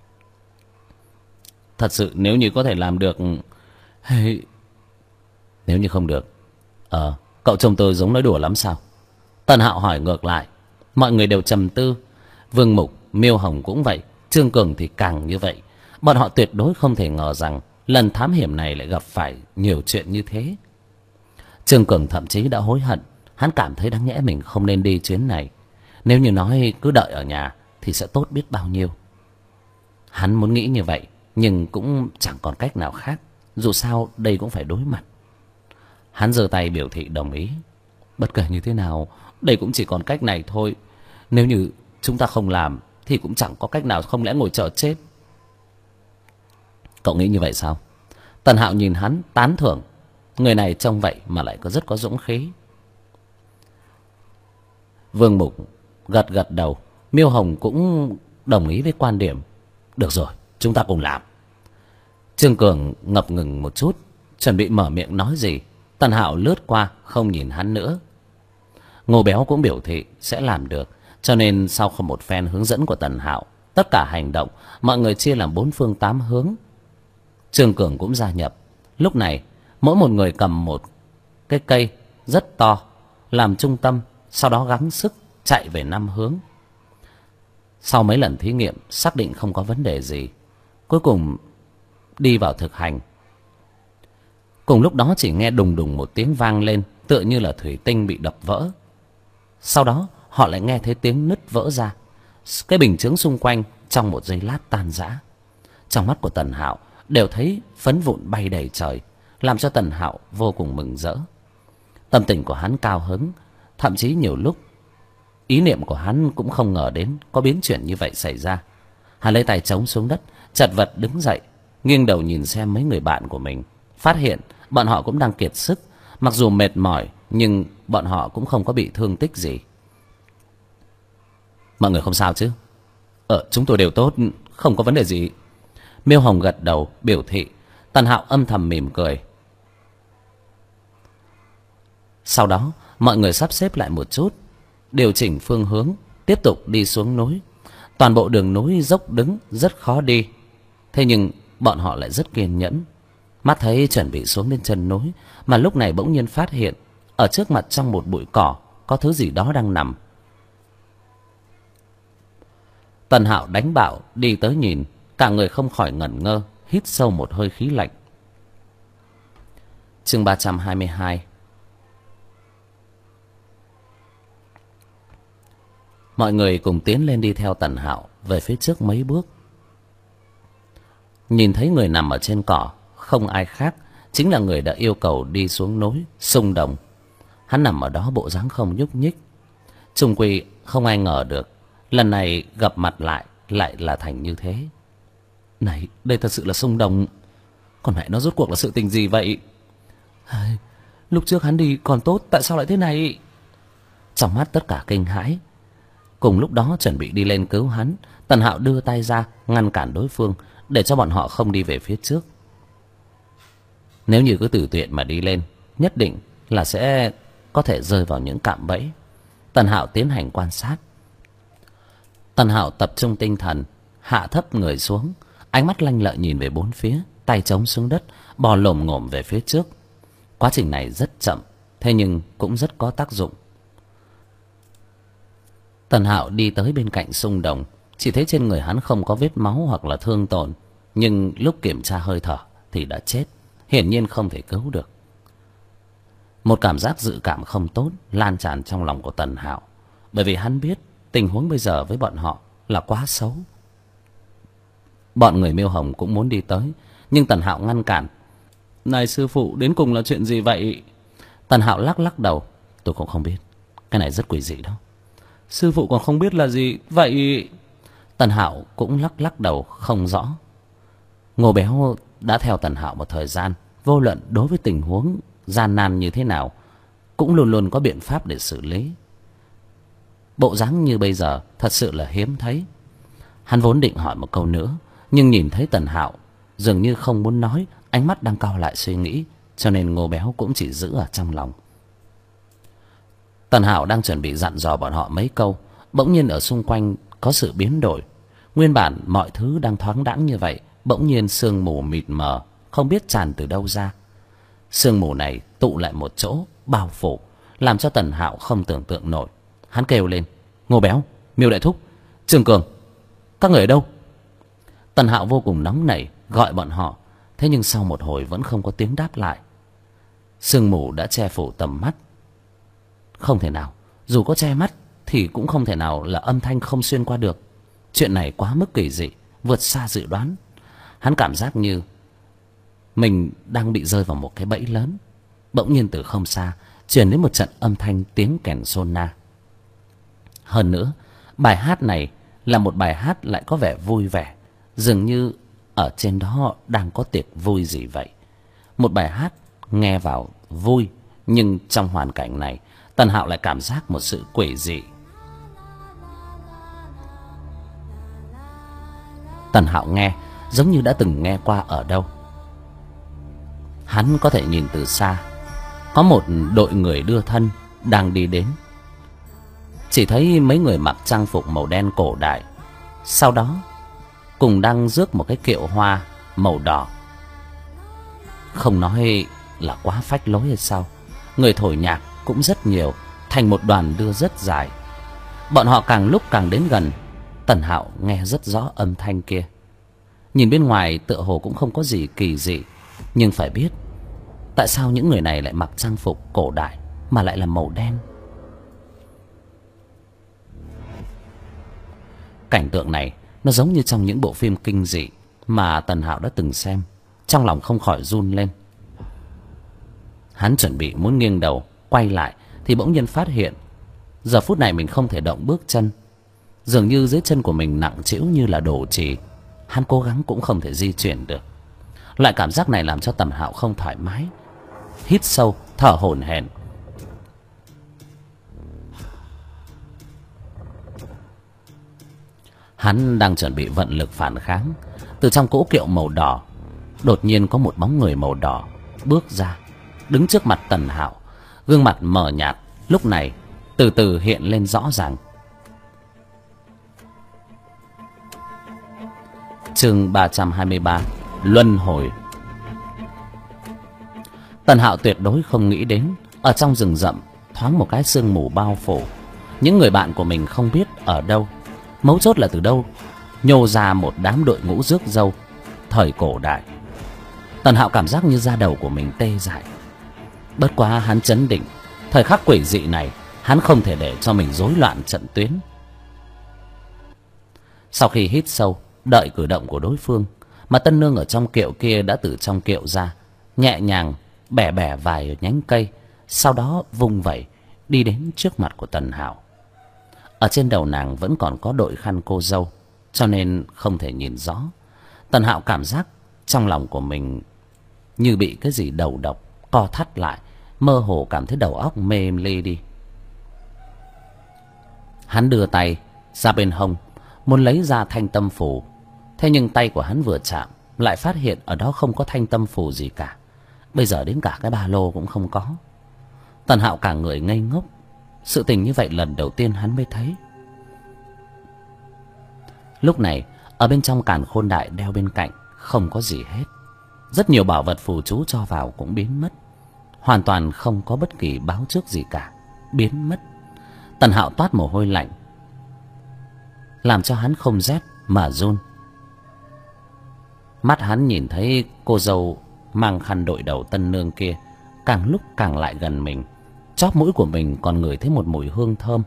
Thật sự nếu như có thể làm được, hey, nếu như không được, cậu chồng tôi giống nói đùa lắm sao? Tần Hạo hỏi ngược lại. Mọi người đều trầm tư. Vương Mục, Miêu Hồng cũng vậy, Trương Cường thì càng như vậy. Bọn họ tuyệt đối không thể ngờ rằng lần thám hiểm này lại gặp phải nhiều chuyện như thế. Trương Cường thậm chí đã hối hận. Hắn cảm thấy đáng nhẽ mình không nên đi chuyến này. Nếu như nói cứ đợi ở nhà thì sẽ tốt biết bao nhiêu. Hắn muốn nghĩ như vậy, nhưng cũng chẳng còn cách nào khác. Dù sao đây cũng phải đối mặt. Hắn giơ tay biểu thị đồng ý. Bất kể như thế nào, đây cũng chỉ còn cách này thôi. Nếu như chúng ta không làm thì cũng chẳng có cách nào, không lẽ ngồi chờ chết? Cậu nghĩ như vậy sao? Tần Hạo nhìn hắn tán thưởng. Người này trông vậy mà lại rất có dũng khí. Vương Mục gật gật đầu. Miêu Hồng cũng đồng ý với quan điểm. Được rồi, chúng ta cùng làm. Trương Cường ngập ngừng một chút, chuẩn bị mở miệng nói gì. Tần Hạo lướt qua, không nhìn hắn nữa. Ngô Béo cũng biểu thị sẽ làm được. Cho nên sau không một phen hướng dẫn của Tần Hạo, tất cả hành động mọi người chia làm 4 phương 8 hướng. Trương Cường cũng gia nhập. Lúc này mỗi một người cầm một cái cây rất to làm trung tâm, sau đó gắng sức chạy về 5 hướng. Sau mấy lần thí nghiệm xác định không có vấn đề gì, cuối cùng đi vào thực hành. Cùng lúc đó chỉ nghe đùng đùng một tiếng vang lên, tựa như là thủy tinh bị đập vỡ. Sau đó họ lại nghe thấy tiếng nứt vỡ ra. Cái bình chướng xung quanh trong một giây lát tan rã. Trong mắt của Tần Hạo đều thấy phấn vụn bay đầy trời, làm cho Tần Hạo vô cùng mừng rỡ. Tâm tình của hắn cao hứng, thậm chí nhiều lúc ý niệm của hắn cũng không ngờ đến có biến chuyển như vậy xảy ra. Hắn lấy tay chống xuống đất, chật vật đứng dậy, nghiêng đầu nhìn xem mấy người bạn của mình, phát hiện bọn họ cũng đang kiệt sức. Mặc dù mệt mỏi nhưng bọn họ cũng không có bị thương tích gì. Mọi người không sao chứ? Chúng tôi đều tốt, không có vấn đề gì. Miêu Hồng gật đầu biểu thị. Tần Hạo âm thầm mỉm cười. Sau đó mọi người sắp xếp lại một chút, điều chỉnh phương hướng, tiếp tục đi xuống núi. Toàn bộ đường núi dốc đứng rất khó đi, thế nhưng bọn họ lại rất kiên nhẫn. Mắt thấy chuẩn bị xuống đến chân núi, mà lúc này bỗng nhiên phát hiện ở trước mặt trong một bụi cỏ có thứ gì đó đang nằm. Tần Hạo đánh bạo đi tới nhìn, cả người không khỏi ngẩn ngơ, hít sâu một hơi khí lạnh. Chương 322. Mọi người cùng tiến lên đi theo Tần Hạo về phía trước mấy bước. Nhìn thấy người nằm ở trên cỏ, không ai khác chính là người đã yêu cầu đi xuống núi Xung Đồng. Hắn nằm ở đó bộ dáng không nhúc nhích. Chung quy không ai ngờ được lần này gặp mặt lại là thành như thế. Này, đây thật sự là Xung Đồng. Còn mẹ nó rốt cuộc là sự tình gì vậy? Lúc trước hắn đi còn tốt, tại sao lại thế này? Trong mắt tất cả kinh hãi. Cùng lúc đó chuẩn bị đi lên cứu hắn, Tần Hạo đưa tay ra ngăn cản đối phương để cho bọn họ không đi về phía trước. Nếu như cứ tùy tiện mà đi lên, nhất định là sẽ có thể rơi vào những cạm bẫy. Tần Hạo tiến hành quan sát. Tần Hạo tập trung tinh thần, hạ thấp người xuống, ánh mắt lanh lợi nhìn về bốn phía, tay chống xuống đất, bò lồm ngổm về phía trước. Quá trình này rất chậm, thế nhưng cũng rất có tác dụng. Tần Hạo đi tới bên cạnh Xung Đồng, chỉ thấy trên người hắn không có vết máu hoặc là thương tổn, nhưng lúc kiểm tra hơi thở thì đã chết, hiển nhiên không thể cứu được. Một cảm giác dự cảm không tốt lan tràn trong lòng của Tần Hạo, bởi vì hắn biết tình huống bây giờ với bọn họ là quá xấu. Bọn người Miêu Hồng cũng muốn đi tới, nhưng Tần Hạo ngăn cản. Này sư phụ, đến cùng là chuyện gì vậy? Tần Hạo lắc đầu. Tôi cũng không biết, cái này rất quỷ dị đó. Sư phụ còn không biết là gì vậy? Tần Hạo cũng lắc đầu không rõ. Ngô Béo đã theo Tần Hạo một thời gian, vô luận đối với tình huống gian nan như thế nào cũng luôn luôn có biện pháp để xử lý. Bộ dáng như bây giờ thật sự là hiếm thấy. Hắn vốn định hỏi một câu nữa, nhưng nhìn thấy Tần Hạo dường như không muốn nói, ánh mắt đang cau lại suy nghĩ, cho nên Ngô Béo cũng chỉ giữ ở trong lòng. Tần Hạo đang chuẩn bị dặn dò bọn họ mấy câu, bỗng nhiên ở xung quanh có sự biến đổi. Nguyên bản mọi thứ đang thoáng đãng như vậy, bỗng nhiên sương mù mịt mờ, không biết tràn từ đâu ra. Sương mù này tụ lại một chỗ, bao phủ, làm cho Tần Hạo không tưởng tượng nổi. Hắn kêu lên: Ngô Béo, Miêu Đại Thúc, Trường Cường, các người ở đâu? Tần Hạo vô cùng nóng nảy gọi bọn họ, thế nhưng sau một hồi vẫn không có tiếng đáp lại. Sương mù đã che phủ tầm mắt. Không thể nào, dù có che mắt thì cũng không thể nào là âm thanh không xuyên qua được. Chuyện này quá mức kỳ dị, vượt xa dự đoán. Hắn cảm giác như mình đang bị rơi vào một cái bẫy lớn. Bỗng nhiên từ không xa truyền đến một trận âm thanh tiếng kèn sôn na. Hơn nữa, bài hát này là một bài hát lại có vẻ vui vẻ, dường như ở trên đó đang có tiệc vui gì vậy. Một bài hát nghe vào vui, nhưng trong hoàn cảnh này Tần Hạo lại cảm giác một sự quỷ dị. Tần Hạo nghe giống như đã từng nghe qua ở đâu. Hắn có thể nhìn từ xa, có một đội người đưa thân đang đi đến. Chỉ thấy mấy người mặc trang phục màu đen cổ đại, sau đó cùng đang rước một cái kiệu hoa màu đỏ. Không nói là quá phách lối hay sao, người thổi nhạc cũng rất nhiều, thành một đoàn đưa rất dài. Bọn họ càng lúc càng đến gần, Tần Hạo nghe rất rõ âm thanh kia. Nhìn bên ngoài tựa hồ cũng không có gì kỳ dị, nhưng phải biết tại sao những người này lại mặc trang phục cổ đại mà lại là màu đen. Cảnh tượng này nó giống như trong những bộ phim kinh dị mà Tần Hạo đã từng xem. Trong lòng không khỏi run lên. Hắn chuẩn bị muốn nghiêng đầu quay lại thì bỗng nhiên phát hiện giờ phút này mình không thể động bước chân. Dường như dưới chân của mình nặng trĩu như là đồ trì. Hắn cố gắng cũng không thể di chuyển được. Loại cảm giác này làm cho Tần Hạo không thoải mái. Hít sâu, thở hổn hển. Hắn đang chuẩn bị vận lực phản kháng. Từ trong cỗ kiệu màu đỏ đột nhiên có một bóng người màu đỏ bước ra, đứng trước mặt Tần Hạo. Gương mặt mờ nhạt lúc này từ từ hiện lên rõ ràng. Chương 323: Luân hồi. Tần Hạo tuyệt đối không nghĩ đến ở trong rừng rậm thoáng một cái sương mù bao phủ, những người bạn của mình không biết ở đâu. Mấu chốt là từ đâu nhô ra một đám đội ngũ rước dâu thời cổ đại. Tần Hạo cảm giác như da đầu của mình tê dại. Bất quá hắn trấn định, thời khắc quỷ dị này hắn không thể để cho mình rối loạn trận tuyến. Sau khi hít sâu, đợi cử động của đối phương, mà tân nương ở trong kiệu kia đã từ trong kiệu ra, nhẹ nhàng bẻ bẻ vài nhánh cây, sau đó vung vẩy đi đến trước mặt của Tần Hạo. Ở trên đầu nàng vẫn còn có đội khăn cô dâu, cho nên không thể nhìn rõ. Tần Hạo cảm giác trong lòng của mình như bị cái gì đầu độc, co thắt lại, mơ hồ cảm thấy đầu óc mê ly đi. Hắn đưa tay ra bên hông, muốn lấy ra thanh tâm phù. Thế nhưng tay của hắn vừa chạm, lại phát hiện ở đó không có thanh tâm phù gì cả. Bây giờ đến cả cái ba lô cũng không có. Tần Hạo cả người ngây ngốc. Sự tình như vậy lần đầu tiên hắn mới thấy. Lúc này, ở bên trong càn khôn đại đeo bên cạnh không có gì hết. Rất nhiều bảo vật phù chú cho vào cũng biến mất, hoàn toàn không có bất kỳ báo trước gì cả, biến mất. Tần Hạo toát mồ hôi lạnh, làm cho hắn không rét mà run. Mắt hắn nhìn thấy cô dâu mang khăn đội đầu tân nương kia càng lúc càng lại gần mình. Chóp mũi của mình còn ngửi thấy một mùi hương thơm.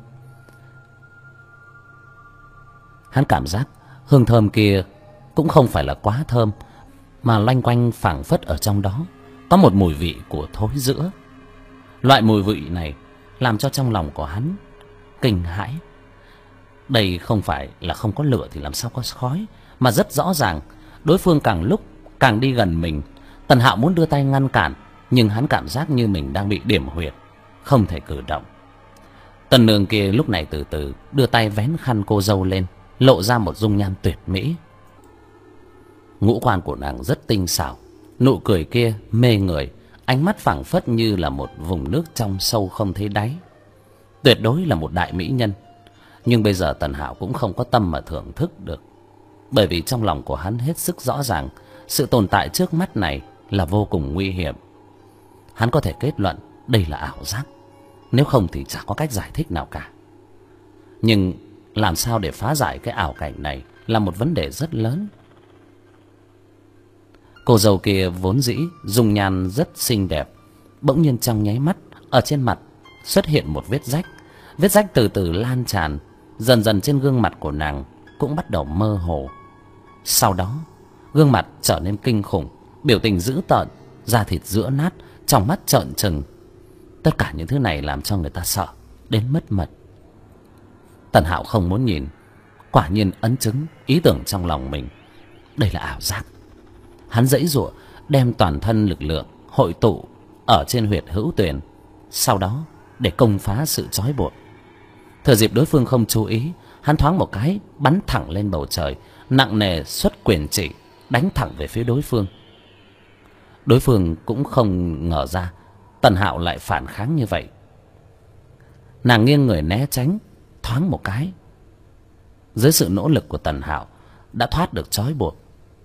Hắn cảm giác hương thơm kia cũng không phải là quá thơm, mà loanh quanh phảng phất ở trong đó có một mùi vị của thối rữa. Loại mùi vị này làm cho trong lòng của hắn kinh hãi. Đây không phải là không có lửa thì làm sao có khói, mà rất rõ ràng đối phương càng lúc càng đi gần mình. Tần Hạo muốn đưa tay ngăn cản, nhưng hắn cảm giác như mình đang bị điểm huyệt, không thể cử động. Tần nương kia lúc này từ từ đưa tay vén khăn cô dâu lên, lộ ra một dung nhan tuyệt mỹ. Ngũ quan của nàng rất tinh xảo, nụ cười kia mê người, ánh mắt phảng phất như là một vùng nước trong sâu không thấy đáy. Tuyệt đối là một đại mỹ nhân. Nhưng bây giờ Tần Hạo cũng không có tâm mà thưởng thức được, bởi vì trong lòng của hắn hết sức rõ ràng sự tồn tại trước mắt này là vô cùng nguy hiểm. Hắn có thể kết luận đây là ảo giác, nếu không thì chẳng có cách giải thích nào cả. Nhưng làm sao để phá giải cái ảo cảnh này là một vấn đề rất lớn. Cô dâu kia vốn dĩ dung nhan rất xinh đẹp, bỗng nhiên trong nháy mắt ở trên mặt xuất hiện một vết rách. Vết rách từ từ lan tràn, dần dần trên gương mặt của nàng cũng bắt đầu mơ hồ. Sau đó gương mặt trở nên kinh khủng, biểu tình dữ tợn, da thịt giữa nát, trong mắt trợn trừng. Tất cả những thứ này làm cho người ta sợ đến mất mật. Tần Hạo không muốn nhìn, quả nhiên ấn chứng ý tưởng trong lòng mình. Đây là ảo giác. Hắn giãy giụa đem toàn thân lực lượng hội tụ ở trên huyệt hữu tuyển, sau đó để công phá sự trói buộc. Thừa dịp đối phương không chú ý, hắn thoáng một cái bắn thẳng lên bầu trời, nặng nề xuất quyền chỉ đánh thẳng về phía đối phương. Đối phương cũng không ngờ ra Tần Hạo lại phản kháng như vậy. Nàng nghiêng người né tránh, thoáng một cái, dưới sự nỗ lực của Tần Hạo đã thoát được trói buộc.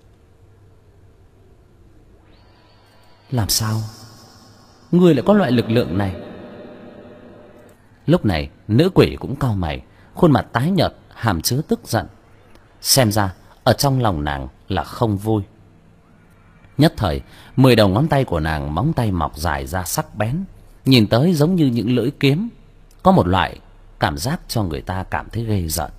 Làm sao ngươi lại có loại lực lượng này? Lúc này nữ quỷ cũng cau mày, khuôn mặt tái nhợt, hàm chứa tức giận. Xem ra ở trong lòng nàng là không vui. Nhất thời 10 đầu ngón tay của nàng móng tay mọc dài ra sắc bén, nhìn tới giống như những lưỡi kiếm, có một loại cảm giác cho người ta cảm thấy ghê rợn.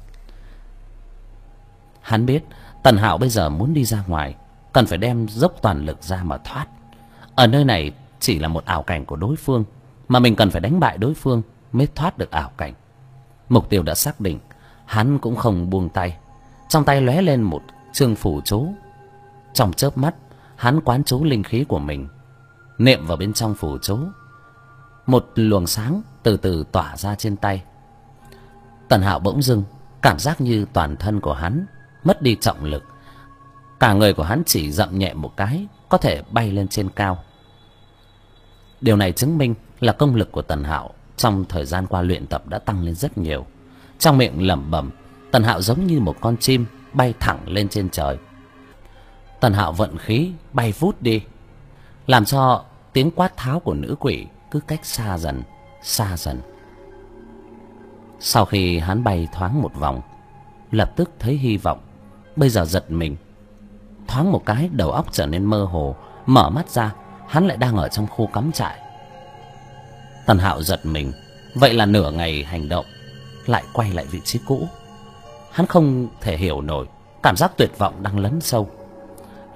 Hắn biết Tần Hạo bây giờ muốn đi ra ngoài, cần phải đem dốc toàn lực ra mà thoát. Ở nơi này chỉ là một ảo cảnh của đối phương, mà mình cần phải đánh bại đối phương mới thoát được ảo cảnh. Mục tiêu đã xác định, hắn cũng không buông tay. Trong tay lóe lên một chương phù chú. Trong chớp mắt, hắn quán chú linh khí của mình, niệm vào bên trong phù chú. Một luồng sáng từ từ tỏa ra trên tay. Tần Hạo bỗng dưng cảm giác như toàn thân của hắn mất đi trọng lực, cả người của hắn chỉ dậm nhẹ một cái có thể bay lên trên cao. Điều này chứng minh là công lực của Tần Hạo trong thời gian qua luyện tập đã tăng lên rất nhiều. Trong miệng lẩm bẩm, Tần Hạo giống như một con chim bay thẳng lên trên trời. Tần Hạo vận khí bay vút đi, làm cho tiếng quát tháo của nữ quỷ cứ cách xa dần, xa dần. Sau khi hắn bay thoáng một vòng, lập tức thấy hy vọng. Bây giờ giật mình, thoáng một cái đầu óc trở nên mơ hồ. Mở mắt ra, hắn lại đang ở trong khu cắm trại. Tần Hạo giật mình, vậy là nửa ngày hành động lại quay lại vị trí cũ. Hắn không thể hiểu nổi, cảm giác tuyệt vọng đang lấn sâu.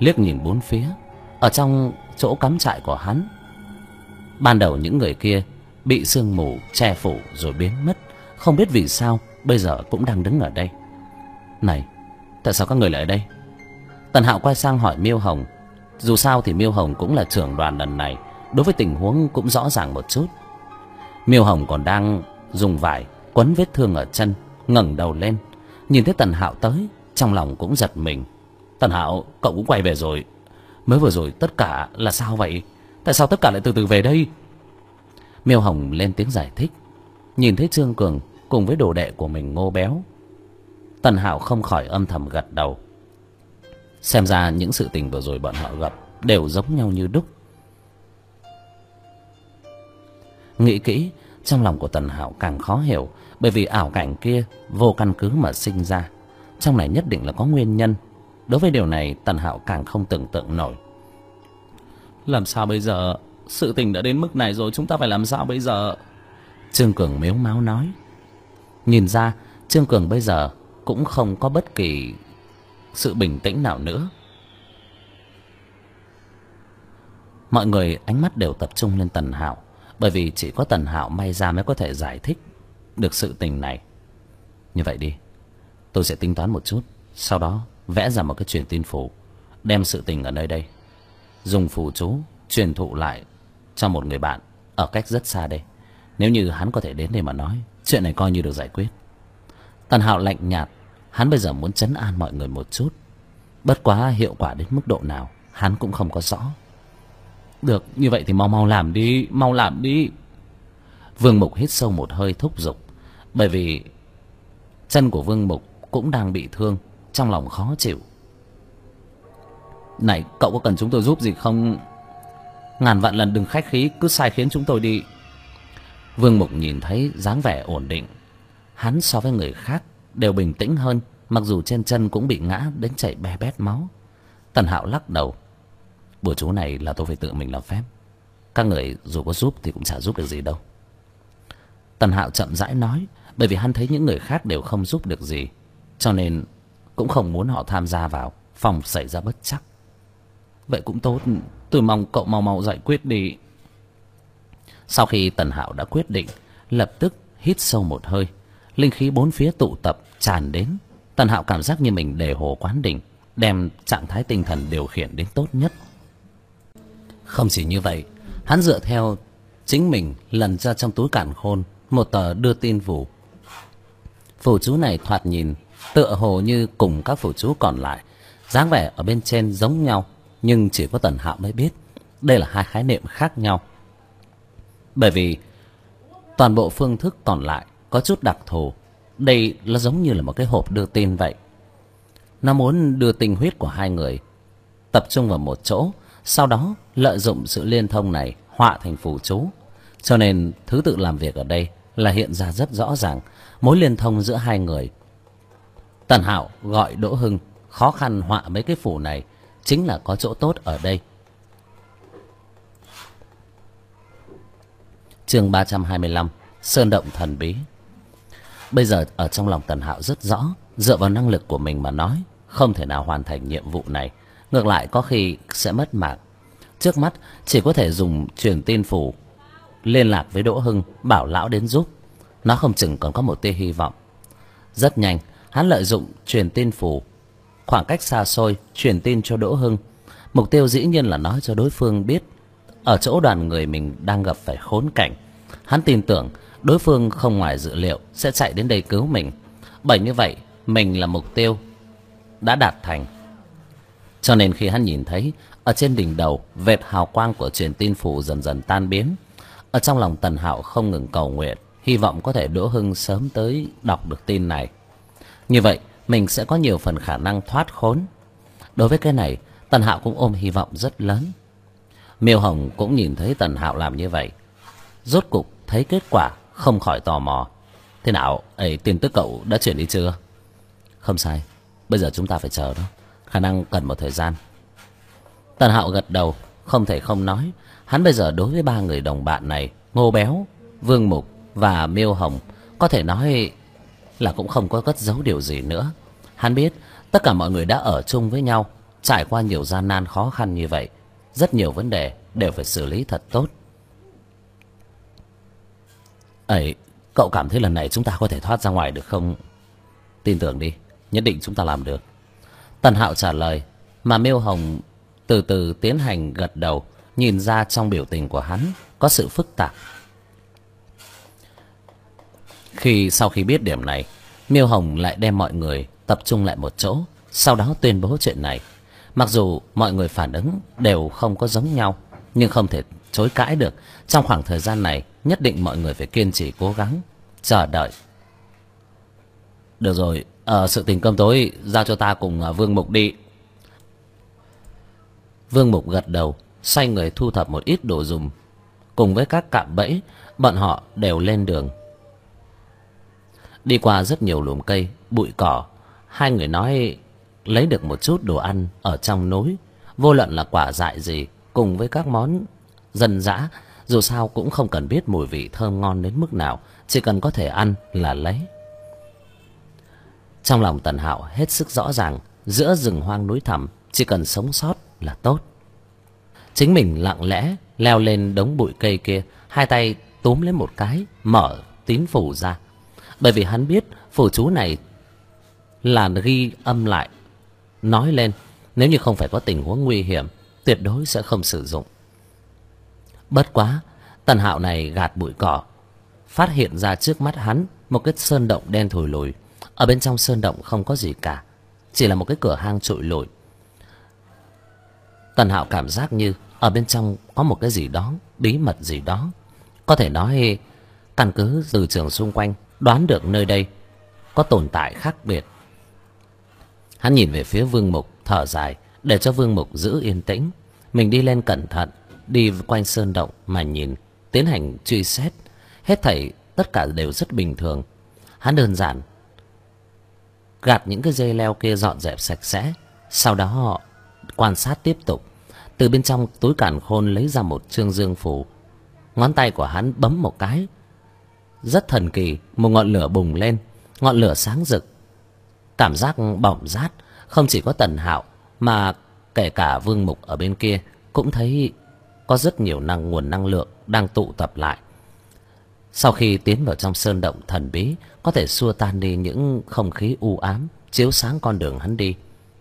liếc nhìn bốn phía. Ở trong chỗ cắm trại của hắn, ban đầu những người kia bị sương mù che phủ rồi biến mất, không biết vì sao bây giờ cũng đang đứng ở đây. Này, tại sao các người lại ở đây? Tần Hạo quay sang hỏi Miêu Hồng. Dù sao thì Miêu Hồng cũng là trưởng đoàn lần này, đối với tình huống cũng rõ ràng một chút. Miêu Hồng còn đang dùng vải quấn vết thương ở chân, ngẩng đầu lên, nhìn thấy Tần Hạo tới, trong lòng cũng giật mình. Tần Hạo, cậu cũng quay về rồi? Mới vừa rồi tất cả là sao vậy? Tại sao tất cả lại từ từ về đây? Miêu Hồng lên tiếng giải thích. Nhìn thấy Trương Cường cùng với đồ đệ của mình Ngô Béo, Tần Hạo không khỏi âm thầm gật đầu. Xem ra những sự tình vừa rồi bọn họ gặp đều giống nhau như đúc. Nghĩ kỹ, trong lòng của Tần Hạo càng khó hiểu, bởi vì ảo cảnh kia vô căn cứ mà sinh ra, trong này nhất định là có nguyên nhân. Đối với điều này, Tần Hạo càng không tưởng tượng nổi. Làm sao bây giờ? Sự tình đã đến mức này rồi, chúng ta phải làm sao bây giờ? Trương Cường mếu máo nói. Nhìn ra Trương Cường bây giờ cũng không có bất kỳ sự bình tĩnh nào nữa. Mọi người ánh mắt đều tập trung lên Tần Hạo, bởi vì chỉ có Tần Hạo may ra mới có thể giải thích được sự tình này. Như vậy đi, tôi sẽ tính toán một chút, sau đó vẽ ra một cái truyền tin phù, đem sự tình ở nơi đây, dùng phù chú truyền thụ lại cho một người bạn ở cách rất xa đây. Nếu như hắn có thể đến đây mà nói, chuyện này coi như được giải quyết. Tần Hạo lạnh nhạt, hắn bây giờ muốn trấn an mọi người một chút. Bất quá hiệu quả đến mức độ nào hắn cũng không có rõ. Được, như vậy thì mau làm đi, mau làm đi. Vương Mục hít sâu một hơi thúc giục, bởi vì chân của Vương Mục cũng đang bị thương, trong lòng khó chịu. Này, cậu có cần chúng tôi giúp gì không? Ngàn vạn lần đừng khách khí, cứ sai khiến chúng tôi đi. Vương Mục nhìn thấy dáng vẻ ổn định, hắn so với người khác đều bình tĩnh hơn, mặc dù trên chân cũng bị ngã đến chảy be bét máu. Tần Hạo lắc đầu. Bùa chú này là tôi phải tự mình làm phép, các người dù có giúp thì cũng chả giúp được gì đâu. Tần Hạo chậm rãi nói, bởi vì hắn thấy những người khác đều không giúp được gì, cho nên cũng không muốn họ tham gia vào, phòng xảy ra bất trắc. Vậy cũng tốt, tôi mong cậu mau giải quyết đi. Sau khi Tần Hạo đã quyết định, lập tức hít sâu một hơi, linh khí bốn phía tụ tập tràn đến. Tần Hạo cảm giác như mình đề hồ quán đỉnh, đem trạng thái tinh thần điều khiển đến tốt nhất. Không chỉ như vậy, hắn dựa theo chính mình lần ra trong túi càn khôn một tờ đưa tin phù. Phù chú này thoạt nhìn tựa hồ như cùng các phù chú còn lại, dáng vẻ ở bên trên giống nhau, nhưng chỉ có Tần Hạo mới biết đây là hai khái niệm khác nhau. Bởi vì toàn bộ phương thức còn lại có chút đặc thù, đây là giống như là một cái hộp đưa tin vậy. Nó muốn đưa tinh huyết của hai người tập trung vào một chỗ, sau đó lợi dụng sự liên thông này họa thành phù chú. Cho nên thứ tự làm việc ở đây là hiện ra rất rõ ràng, mối liên thông giữa hai người. Tần Hạo gọi Đỗ Hưng khó khăn họa mấy cái phù này chính là có chỗ tốt ở đây. Chương 325, Sơn động thần bí. Bây giờ ở trong lòng Tần Hạo rất rõ, dựa vào năng lực của mình mà nói, không thể nào hoàn thành nhiệm vụ này, ngược lại có khi sẽ mất mạng. Trước mắt chỉ có thể dùng truyền tin phù liên lạc với Đỗ Hưng, bảo lão đến giúp. Nó không chừng còn có một tia hy vọng. Rất nhanh, hắn lợi dụng truyền tin phù, khoảng cách xa xôi truyền tin cho Đỗ Hưng. Mục tiêu dĩ nhiên là nói cho đối phương biết ở chỗ đoàn người mình đang gặp phải khốn cảnh. Hắn tin tưởng đối phương không ngoài dự liệu sẽ chạy đến đây cứu mình, bởi như vậy mình là mục tiêu đã đạt thành. Cho nên khi hắn nhìn thấy ở trên đỉnh đầu vệt hào quang của truyền tin phù dần dần tan biến, ở trong lòng Tần Hạo không ngừng cầu nguyện, hy vọng có thể Đỗ Hưng sớm tới đọc được tin này. Như vậy mình sẽ có nhiều phần khả năng thoát khốn. Đối với cái này, Tần Hạo cũng ôm hy vọng rất lớn. Miêu Hồng cũng nhìn thấy Tần Hạo làm như vậy, rốt cục thấy kết quả, không khỏi tò mò. Thế nào, tin tức cậu đã chuyển đi chưa? Không sai, bây giờ chúng ta phải chờ đó, khả năng cần một thời gian. Tần Hạo gật đầu, không thể không nói, hắn bây giờ đối với ba người đồng bạn này, Ngô Béo, Vương Mục và Miêu Hồng, có thể nói là cũng không có cất giấu điều gì nữa. Hắn biết tất cả mọi người đã ở chung với nhau, trải qua nhiều gian nan khó khăn như vậy, rất nhiều vấn đề đều phải xử lý thật tốt. Ấy, cậu cảm thấy lần này chúng ta có thể thoát ra ngoài được không? Tin tưởng đi, nhất định chúng ta làm được. Tần Hạo trả lời, mà Miêu Hồng từ từ tiến hành gật đầu, nhìn ra trong biểu tình của hắn có sự phức tạp. Sau khi biết điểm này, Miêu Hồng lại đem mọi người tập trung lại một chỗ, sau đó tuyên bố chuyện này. Mặc dù mọi người phản ứng đều không có giống nhau, nhưng không thể chối cãi được. Trong khoảng thời gian này, nhất định mọi người phải kiên trì cố gắng, chờ đợi. Được rồi, sự tình cơm tối giao cho ta cùng Vương Mục đi. Vương Mục gật đầu, xoay người thu thập một ít đồ dùng. Cùng với các cạm bẫy, bọn họ đều lên đường. Đi qua rất nhiều luống cây, bụi cỏ, hai người nói lấy được một chút đồ ăn ở trong núi, vô luận là quả dại gì, cùng với các món dân dã, dù sao cũng không cần biết mùi vị thơm ngon đến mức nào, chỉ cần có thể ăn là lấy. Trong lòng Tần Hạo hết sức rõ ràng, giữa rừng hoang núi thẳm, chỉ cần sống sót là tốt. Chính mình lặng lẽ leo lên đống bụi cây kia, hai tay túm lấy một cái, mở tín phủ ra. Bởi vì hắn biết phù chú này là ghi âm lại, nói lên, nếu như không phải có tình huống nguy hiểm, tuyệt đối sẽ không sử dụng. Bất quá, Tần Hạo này gạt bụi cỏ, phát hiện ra trước mắt hắn một cái sơn động đen thùi lùi. Ở bên trong sơn động không có gì cả, chỉ là một cái cửa hang trụi lùi. Tần Hạo cảm giác như ở bên trong có một cái gì đó, bí mật gì đó. Có thể nói, căn cứ từ trường xung quanh đoán được nơi đây có tồn tại khác biệt. Hắn nhìn về phía Vương Mục, thở dài, để cho Vương Mục giữ yên tĩnh. Mình đi lên cẩn thận, đi quanh sơn động mà nhìn, tiến hành truy xét. Hết thảy tất cả đều rất bình thường. Hắn đơn giản gạt những cái dây leo kia dọn dẹp sạch sẽ, sau đó họ quan sát tiếp tục. Từ bên trong túi càn khôn lấy ra một trương dương phù. Ngón tay của hắn bấm một cái, rất thần kỳ, một ngọn lửa bùng lên, ngọn lửa sáng rực, cảm giác bỏng rát. Không chỉ có Tần Hạo mà kể cả Vương Mục ở bên kia cũng thấy có rất nhiều nguồn năng lượng đang tụ tập lại. Sau khi tiến vào trong sơn động thần bí, có thể xua tan đi những không khí u ám, chiếu sáng con đường hắn đi.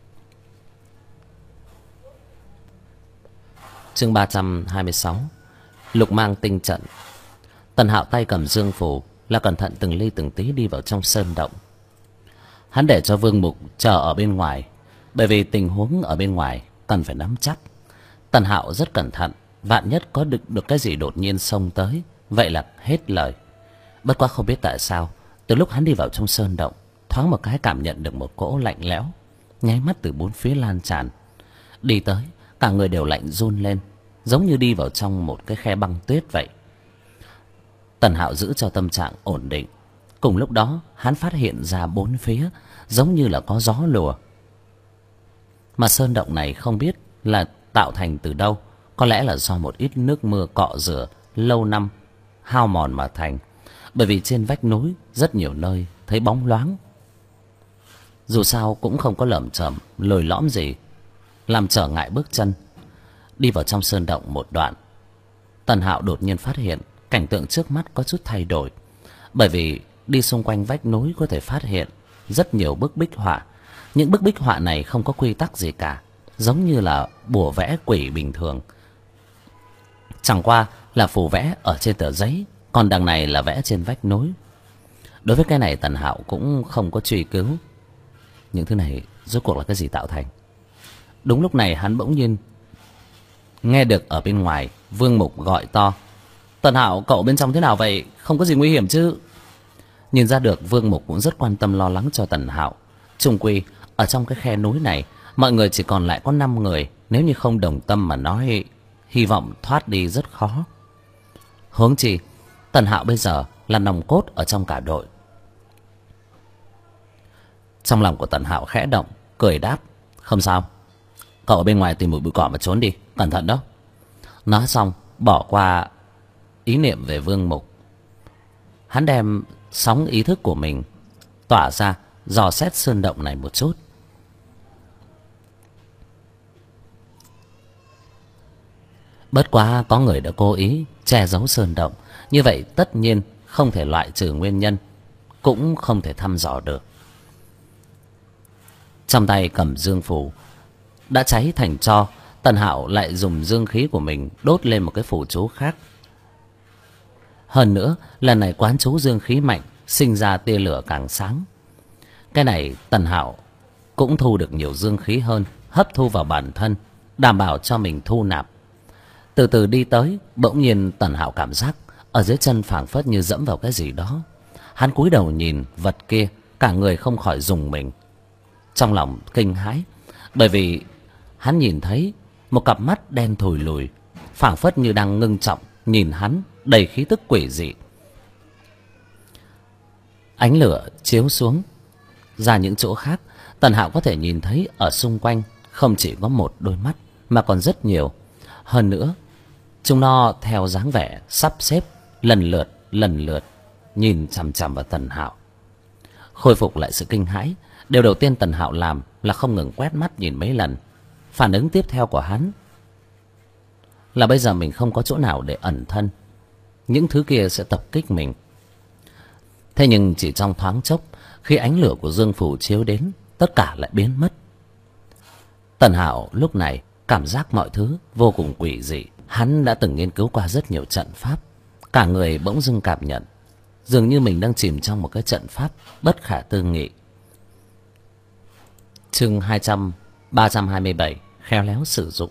Chương 326, Lục Mang tinh trận. Tần Hạo tay cầm dương phù, là cẩn thận từng ly từng tí đi vào trong sơn động. Hắn để cho Vương Mục chờ ở bên ngoài, bởi vì tình huống ở bên ngoài cần phải nắm chắc. Tần Hạo rất cẩn thận, vạn nhất có được cái gì đột nhiên xông tới, vậy là hết lời. Bất quá không biết tại sao, từ lúc hắn đi vào trong sơn động, thoáng một cái cảm nhận được một cỗ lạnh lẽo nháy mắt từ bốn phía lan tràn. Đi tới, cả người đều lạnh run lên, giống như đi vào trong một cái khe băng tuyết vậy. Tần Hạo giữ cho tâm trạng ổn định. Cùng lúc đó, hắn phát hiện ra bốn phía giống như là có gió lùa. Mà sơn động này không biết là tạo thành từ đâu, có lẽ là do một ít nước mưa cọ rửa lâu năm hao mòn mà thành. Bởi vì trên vách núi rất nhiều nơi thấy bóng loáng, dù sao cũng không có lởm chởm lồi lõm gì làm trở ngại bước chân. Đi vào trong sơn động một đoạn, Tần Hạo đột nhiên phát hiện cảnh tượng trước mắt có chút thay đổi. Bởi vì đi xung quanh vách núi có thể phát hiện rất nhiều bức bích họa. Những bức bích họa này không có quy tắc gì cả, giống như là bùa vẽ quỷ bình thường. Chẳng qua là phù vẽ ở trên tờ giấy, còn đằng này là vẽ trên vách núi. Đối với cái này Tần Hạo cũng không có truy cứu những thứ này rốt cuộc là cái gì tạo thành. Đúng lúc này hắn bỗng nhiên nghe được ở bên ngoài Vương Mục gọi to: "Tần Hạo, cậu bên trong thế nào vậy? Không có gì nguy hiểm chứ?" Nhìn ra được Vương Mục cũng rất quan tâm lo lắng cho Tần Hạo. Chung quy ở trong cái khe núi này, mọi người chỉ còn lại có 5 người, nếu như không đồng tâm mà nói, hy vọng thoát đi rất khó. Huống chi Tần Hạo bây giờ là nòng cốt ở trong cả đội. Trong lòng của Tần Hạo khẽ động, cười đáp: "Không sao, cậu ở bên ngoài tìm một bụi cỏ mà trốn đi, cẩn thận đó." Nói xong bỏ qua ý niệm về Vương Mục, hắn đem sóng ý thức của mình tỏa ra, dò xét sơn động này một chút. Bất quá có người đã cố ý che giấu sơn động, như vậy tất nhiên không thể loại trừ nguyên nhân, cũng không thể thăm dò được. Trong tay cầm dương phủ đã cháy thành tro, Tần Hạo lại dùng dương khí của mình đốt lên một cái phù chú khác. Hơn nữa, lần này quán chú dương khí mạnh, sinh ra tia lửa càng sáng. Cái này Tần Hạo cũng thu được nhiều dương khí hơn, hấp thu vào bản thân, đảm bảo cho mình thu nạp. Từ từ đi tới, bỗng nhiên Tần Hạo cảm giác ở dưới chân phảng phất như dẫm vào cái gì đó. Hắn cúi đầu nhìn vật kia, cả người không khỏi rùng mình, trong lòng kinh hãi, bởi vì hắn nhìn thấy một cặp mắt đen thùi lùi, phảng phất như đang ngưng trọng nhìn hắn, đầy khí tức quỷ dị. Ánh lửa chiếu xuống ra những chỗ khác, Tần Hạo có thể nhìn thấy ở xung quanh không chỉ có một đôi mắt mà còn rất nhiều. Hơn nữa, chúng nó theo dáng vẻ sắp xếp lần lượt nhìn chằm chằm vào Tần Hạo. Khôi phục lại sự kinh hãi, điều đầu tiên Tần Hạo làm là không ngừng quét mắt nhìn mấy lần. Phản ứng tiếp theo của hắn là bây giờ mình không có chỗ nào để ẩn thân, những thứ kia sẽ tập kích mình. Thế nhưng chỉ trong thoáng chốc, khi ánh lửa của dương phủ chiếu đến, tất cả lại biến mất. Tần Hạo lúc này cảm giác mọi thứ vô cùng quỷ dị. Hắn đã từng nghiên cứu qua rất nhiều trận pháp, cả người bỗng dưng cảm nhận dường như mình đang chìm trong một cái trận pháp bất khả tư nghị. Chương 327, khéo léo sử dụng.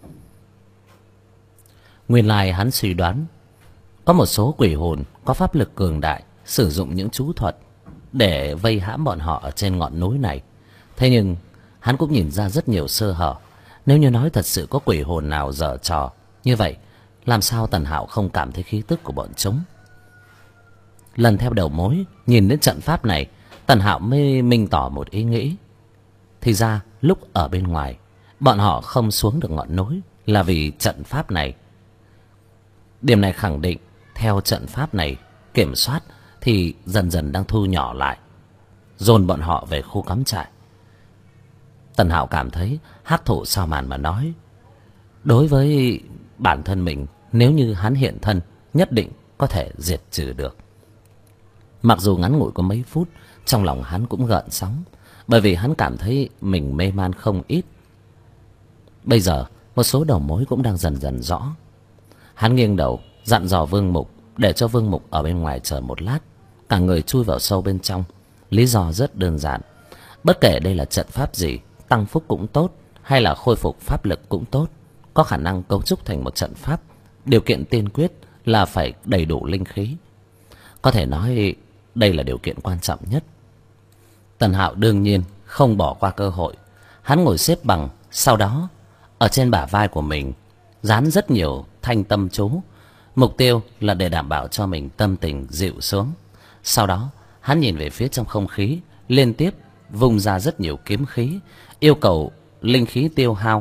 Nguyên lai hắn suy đoán có một số quỷ hồn có pháp lực cường đại, sử dụng những chú thuật để vây hãm bọn họ ở trên ngọn núi này. Thế nhưng hắn cũng nhìn ra rất nhiều sơ hở. Nếu như nói thật sự có quỷ hồn nào giở trò như vậy, làm sao Tần Hạo không cảm thấy khí tức của bọn chúng? Lần theo đầu mối nhìn đến trận pháp này, Tần Hạo mới minh tỏ một ý nghĩ. Thì ra lúc ở bên ngoài, bọn họ không xuống được ngọn núi là vì trận pháp này. Điểm này khẳng định theo trận pháp này kiểm soát thì dần dần đang thu nhỏ lại, dồn bọn họ về khu cắm trại. Tần Hạo cảm thấy hắc thủ sao màn mà nói. Đối với bản thân mình, nếu như hắn hiện thân, nhất định có thể diệt trừ được. Mặc dù ngắn ngủi có mấy phút, trong lòng hắn cũng gợn sóng, bởi vì hắn cảm thấy mình mê man không ít. Bây giờ một số đầu mối cũng đang dần dần rõ. Hắn nghiêng đầu dặn dò Vương Mục để cho Vương Mục ở bên ngoài chờ một lát, cả người chui vào sâu bên trong. Lý do rất đơn giản, bất kể đây là trận pháp gì, tăng phúc cũng tốt hay là khôi phục pháp lực cũng tốt, có khả năng cấu trúc thành một trận pháp, điều kiện tiên quyết là phải đầy đủ linh khí. Có thể nói đây là điều kiện quan trọng nhất. Tần Hạo đương nhiên không bỏ qua cơ hội. Hắn ngồi xếp bằng, sau đó ở trên bả vai của mình dán rất nhiều thanh tâm chú, mục tiêu là để đảm bảo cho mình tâm tình dịu xuống. Sau đó hắn nhìn về phía trong không khí, liên tiếp vung ra rất nhiều kiếm khí, yêu cầu linh khí tiêu hao.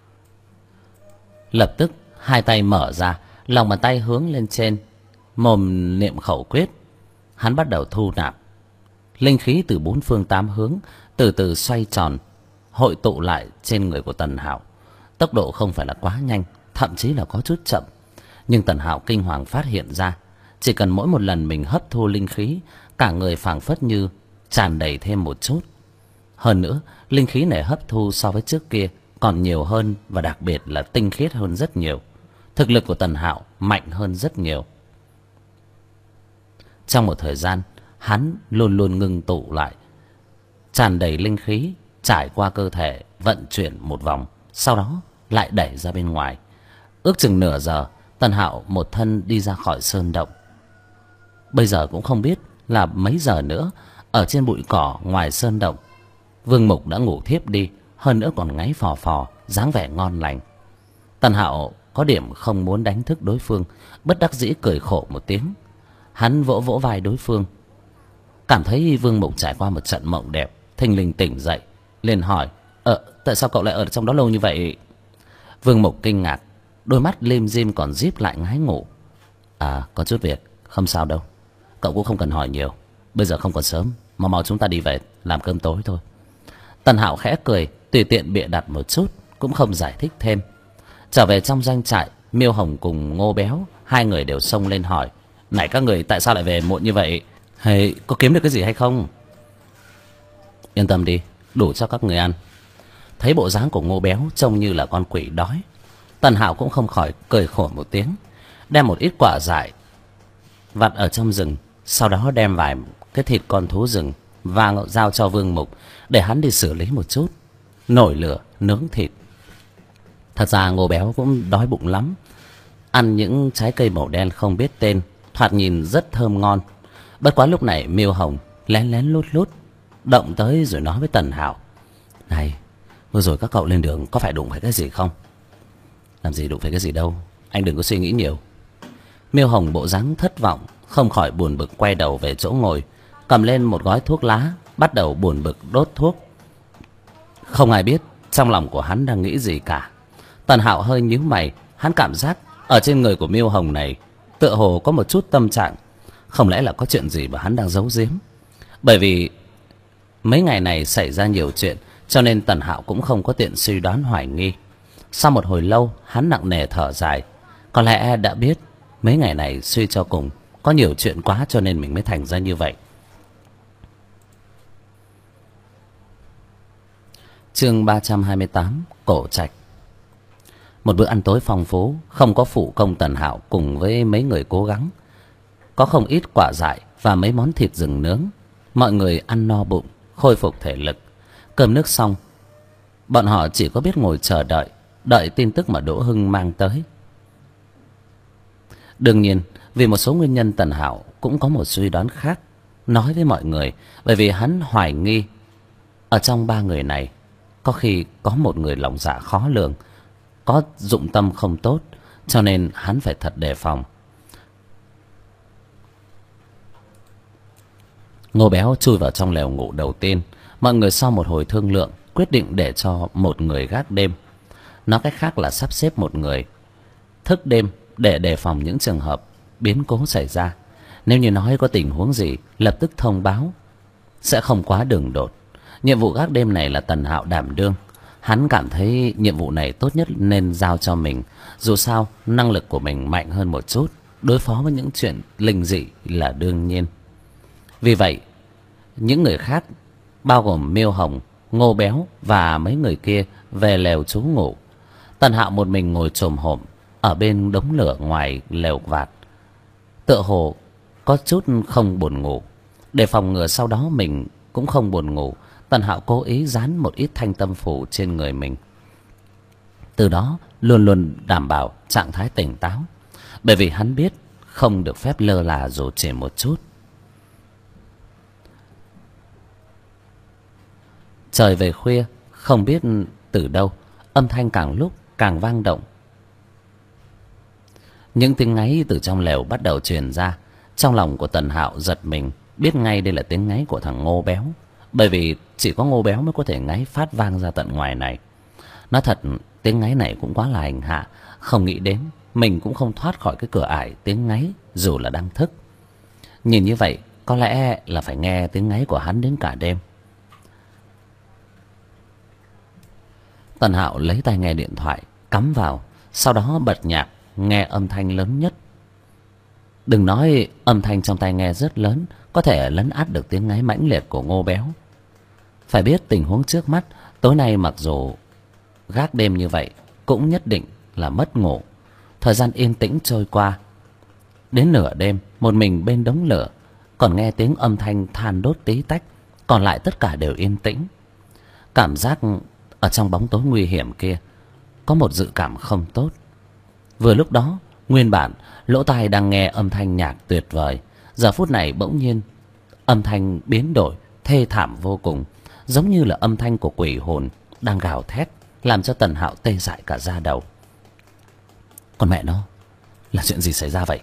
Lập tức hai tay mở ra, lòng bàn tay hướng lên trên, mồm niệm khẩu quyết. Hắn bắt đầu thu nạp linh khí từ bốn phương tám hướng, từ từ xoay tròn, hội tụ lại trên người của Tần Hạo. Tốc độ không phải là quá nhanh, thậm chí là có chút chậm. Nhưng Tần Hạo kinh hoàng phát hiện ra, chỉ cần mỗi một lần mình hấp thu linh khí, cả người phảng phất như tràn đầy thêm một chút. Hơn nữa, linh khí này hấp thu so với trước kia còn nhiều hơn, và đặc biệt là tinh khiết hơn rất nhiều. Thực lực của Tần Hạo mạnh hơn rất nhiều. Trong một thời gian, hắn luôn luôn ngưng tụ lại, tràn đầy linh khí, trải qua cơ thể, vận chuyển một vòng, sau đó lại đẩy ra bên ngoài. Ước chừng nửa giờ, Tần Hạo một thân đi ra khỏi sơn động. Bây giờ cũng không biết là mấy giờ nữa. Ở trên bụi cỏ ngoài sơn động, Vương Mục đã ngủ thiếp đi, hơn nữa còn ngáy phò phò, dáng vẻ ngon lành. Tần Hạo có điểm không muốn đánh thức đối phương, bất đắc dĩ cười khổ một tiếng. Hắn vỗ vỗ vai đối phương, cảm thấy Vương Mục trải qua một trận mộng đẹp, thình lình tỉnh dậy, liền hỏi: tại sao cậu lại ở trong đó lâu như vậy? Vương Mục kinh ngạc, đôi mắt lim dim còn díp lại ngái ngủ. Có chút việc, không sao đâu. Cậu cũng không cần hỏi nhiều, bây giờ không còn sớm, mau chúng ta đi về làm cơm tối thôi. Tần Hạo khẽ cười, tùy tiện bịa đặt một chút, cũng không giải thích thêm. Trở về trong doanh trại, Miêu Hồng cùng Ngô Béo, hai người đều xông lên hỏi: "Này các người tại sao lại về muộn như vậy? Hay có kiếm được cái gì hay không?" "Yên tâm đi, đủ cho các người ăn." Thấy bộ dáng của Ngô Béo trông như là con quỷ đói, Tần Hạo cũng không khỏi cười khổ một tiếng, đem một ít quả dại vặt ở trong rừng, sau đó đem vài cái thịt con thú rừng và giao cho Vương Mục để hắn đi xử lý một chút, nổi lửa nướng thịt. Thật ra Ngô Béo cũng đói bụng lắm, ăn những trái cây màu đen không biết tên, thoạt nhìn rất thơm ngon. Bất quá lúc này Miêu Hồng lén lén lút lút động tới rồi nói với Tần Hạo: "Này, vừa rồi các cậu lên đường có phải đụng phải cái gì không?" "Làm gì đụng phải cái gì đâu, anh đừng có suy nghĩ nhiều." Miêu Hồng bộ dáng thất vọng, không khỏi buồn bực quay đầu về chỗ ngồi, cầm lên một gói thuốc lá, bắt đầu buồn bực đốt thuốc. Không ai biết trong lòng của hắn đang nghĩ gì cả. Tần Hạo hơi nhíu mày, hắn cảm giác ở trên người của Miêu Hồng này tựa hồ có một chút tâm trạng, không lẽ là có chuyện gì mà hắn đang giấu giếm. Bởi vì mấy ngày này xảy ra nhiều chuyện, cho nên Tần Hạo cũng không có tiện suy đoán hoài nghi. Sau một hồi lâu, hắn nặng nề thở dài, có lẽ đã biết mấy ngày này suy cho cùng có nhiều chuyện quá, cho nên mình mới thành ra như vậy. Chương 328: Cổ Trạch. Một bữa ăn tối phong phú, không có phụ công Tần Hạo cùng với mấy người cố gắng, có không ít quả dại và mấy món thịt rừng nướng. Mọi người ăn no bụng, khôi phục thể lực. Cơm nước xong, bọn họ chỉ có biết ngồi chờ đợi tin tức mà Đỗ Hưng mang tới. Đương nhiên, vì một số nguyên nhân, Tần Hạo cũng có một suy đoán khác nói với mọi người, bởi vì hắn hoài nghi ở trong ba người này có khi có một người lòng dạ khó lường, có dụng tâm không tốt, cho nên hắn phải thật đề phòng. Ngô Béo chui vào trong lều ngủ đầu tiên. Mọi người sau một hồi thương lượng quyết định để cho một người gác đêm, nói cách khác là sắp xếp một người thức đêm để đề phòng những trường hợp biến cố xảy ra. Nếu như nói có tình huống gì lập tức thông báo, sẽ không quá đường đột. Nhiệm vụ gác đêm này là Tần Hạo đảm đương. Hắn cảm thấy nhiệm vụ này tốt nhất nên giao cho mình, dù sao năng lực của mình mạnh hơn một chút, đối phó với những chuyện linh dị là đương nhiên. Vì vậy, những người khác bao gồm Miêu Hồng, Ngô Béo và mấy người kia về lều trú ngủ. Tần Hạo một mình ngồi chồm hổm ở bên đống lửa ngoài lều vạt, tựa hồ có chút không buồn ngủ. Để phòng ngừa sau đó mình cũng không buồn ngủ, Tần Hạo cố ý dán một ít thanh tâm phủ trên người mình, từ đó luôn luôn đảm bảo trạng thái tỉnh táo, bởi vì hắn biết không được phép lơ là dù chỉ một chút. Trời về khuya, không biết từ đâu âm thanh càng lúc càng vang động. Những tiếng ngáy từ trong lều bắt đầu truyền ra. Trong lòng của Tần Hạo giật mình, biết ngay đây là tiếng ngáy của thằng Ngô Béo, bởi vì chỉ có Ngô Béo mới có thể ngáy phát vang ra tận ngoài này. Nói thật, tiếng ngáy này cũng quá là hành hạ, không nghĩ đến mình cũng không thoát khỏi cái cửa ải tiếng ngáy dù là đang thức. Nhìn như vậy, có lẽ là phải nghe tiếng ngáy của hắn đến cả đêm. Tần Hạo lấy tai nghe điện thoại cắm vào, sau đó bật nhạc nghe âm thanh lớn nhất. Đừng nói âm thanh trong tai nghe rất lớn, có thể lấn át được tiếng ngáy mãnh liệt của Ngô Béo. Phải biết tình huống trước mắt, tối nay mặc dù gác đêm như vậy cũng nhất định là mất ngủ. Thời gian yên tĩnh trôi qua, đến nửa đêm một mình bên đống lửa còn nghe tiếng âm thanh than đốt tí tách, còn lại tất cả đều yên tĩnh. Cảm giác ở trong bóng tối nguy hiểm kia có một dự cảm không tốt. Vừa lúc đó, nguyên bản lỗ tai đang nghe âm thanh nhạc tuyệt vời, giờ phút này bỗng nhiên âm thanh biến đổi thê thảm vô cùng, giống như là âm thanh của quỷ hồn đang gào thét, làm cho Tần Hạo tê dại cả da đầu. Còn mẹ nó, là chuyện gì xảy ra vậy?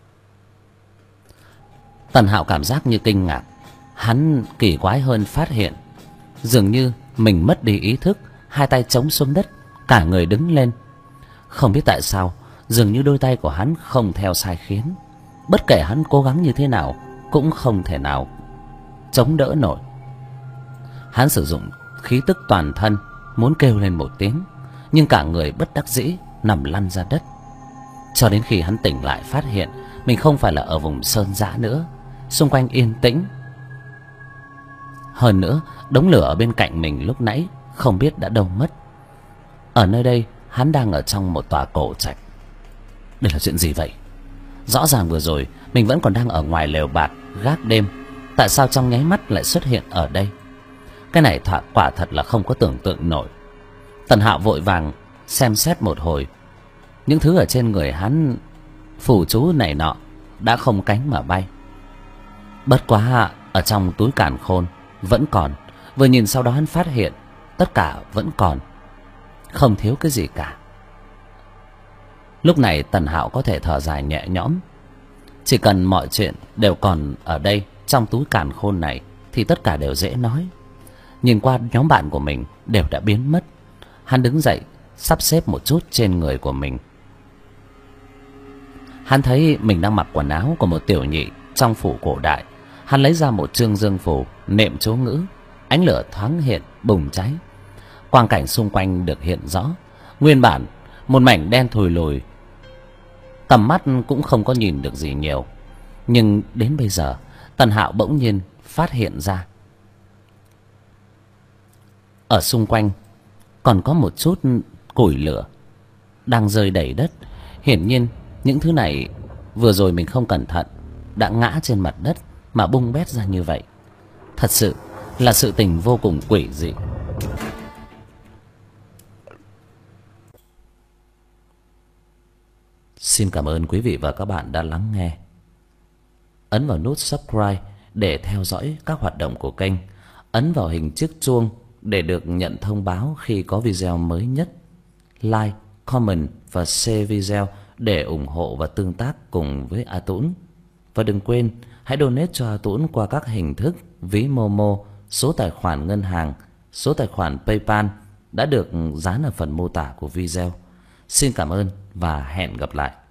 Tần Hạo cảm giác như kinh ngạc. Hắn kỳ quái hơn phát hiện dường như mình mất đi ý thức, hai tay chống xuống đất, cả người đứng lên. Không biết tại sao, dường như đôi tay của hắn không theo sai khiến. Bất kể hắn cố gắng như thế nào cũng không thể nào chống đỡ nổi. Hắn sử dụng khí tức toàn thân muốn kêu lên một tiếng, nhưng cả người bất đắc dĩ nằm lăn ra đất. cho đến khi hắn tỉnh lại phát hiện mình không phải là ở vùng sơn dã nữa, xung quanh yên tĩnh. Hơn nữa, đống lửa ở bên cạnh mình lúc nãy không biết đã đâu mất. Ở nơi đây, hắn đang ở trong một tòa cổ trạch. Đây là chuyện gì vậy? Rõ ràng vừa rồi mình vẫn còn đang ở ngoài lều bạt gác đêm, tại sao trong nháy mắt lại xuất hiện ở đây? Cái này quả thật là không có tưởng tượng nổi. Tần Hạo vội vàng xem xét một hồi. Những thứ ở trên người hắn, phù chú này nọ, đã không cánh mà bay. Bất quá ở trong túi càn khôn vẫn còn. Vừa nhìn sau đó hắn phát hiện tất cả vẫn còn, không thiếu cái gì cả. Lúc này Tần Hạo có thể thở dài nhẹ nhõm. Chỉ cần mọi chuyện đều còn ở đây, trong túi càn khôn này, thì tất cả đều dễ nói. Nhìn qua nhóm bạn của mình đều đã biến mất. Hắn đứng dậy, sắp xếp một chút trên người của mình. Hắn thấy mình đang mặc quần áo của một tiểu nhị trong phủ cổ đại. Hắn lấy ra một chương dương phù, niệm chú ngữ. Ánh lửa thoáng hiện, bùng cháy. Quang cảnh xung quanh được hiện rõ. Nguyên bản một mảnh đen thùi lùi, tầm mắt cũng không có nhìn được gì nhiều. Nhưng đến bây giờ Tần Hạo bỗng nhiên phát hiện ra ở xung quanh còn có một chút củi lửa đang rơi đầy đất. Hiển nhiên những thứ này vừa rồi mình không cẩn thận đã ngã trên mặt đất mà bung bét ra như vậy. Thật sự là sự tình vô cùng quỷ dị. Xin cảm ơn quý vị và các bạn đã lắng nghe. Ấn vào nút subscribe để theo dõi các hoạt động của kênh. Ấn vào hình chiếc chuông để được nhận thông báo khi có video mới nhất. Like, comment và share video để ủng hộ và tương tác cùng với A Tũng. Và đừng quên hãy donate cho A Tũng qua các hình thức ví Momo, số tài khoản ngân hàng, số tài khoản PayPal đã được dán ở phần mô tả của video. Xin cảm ơn và hẹn gặp lại.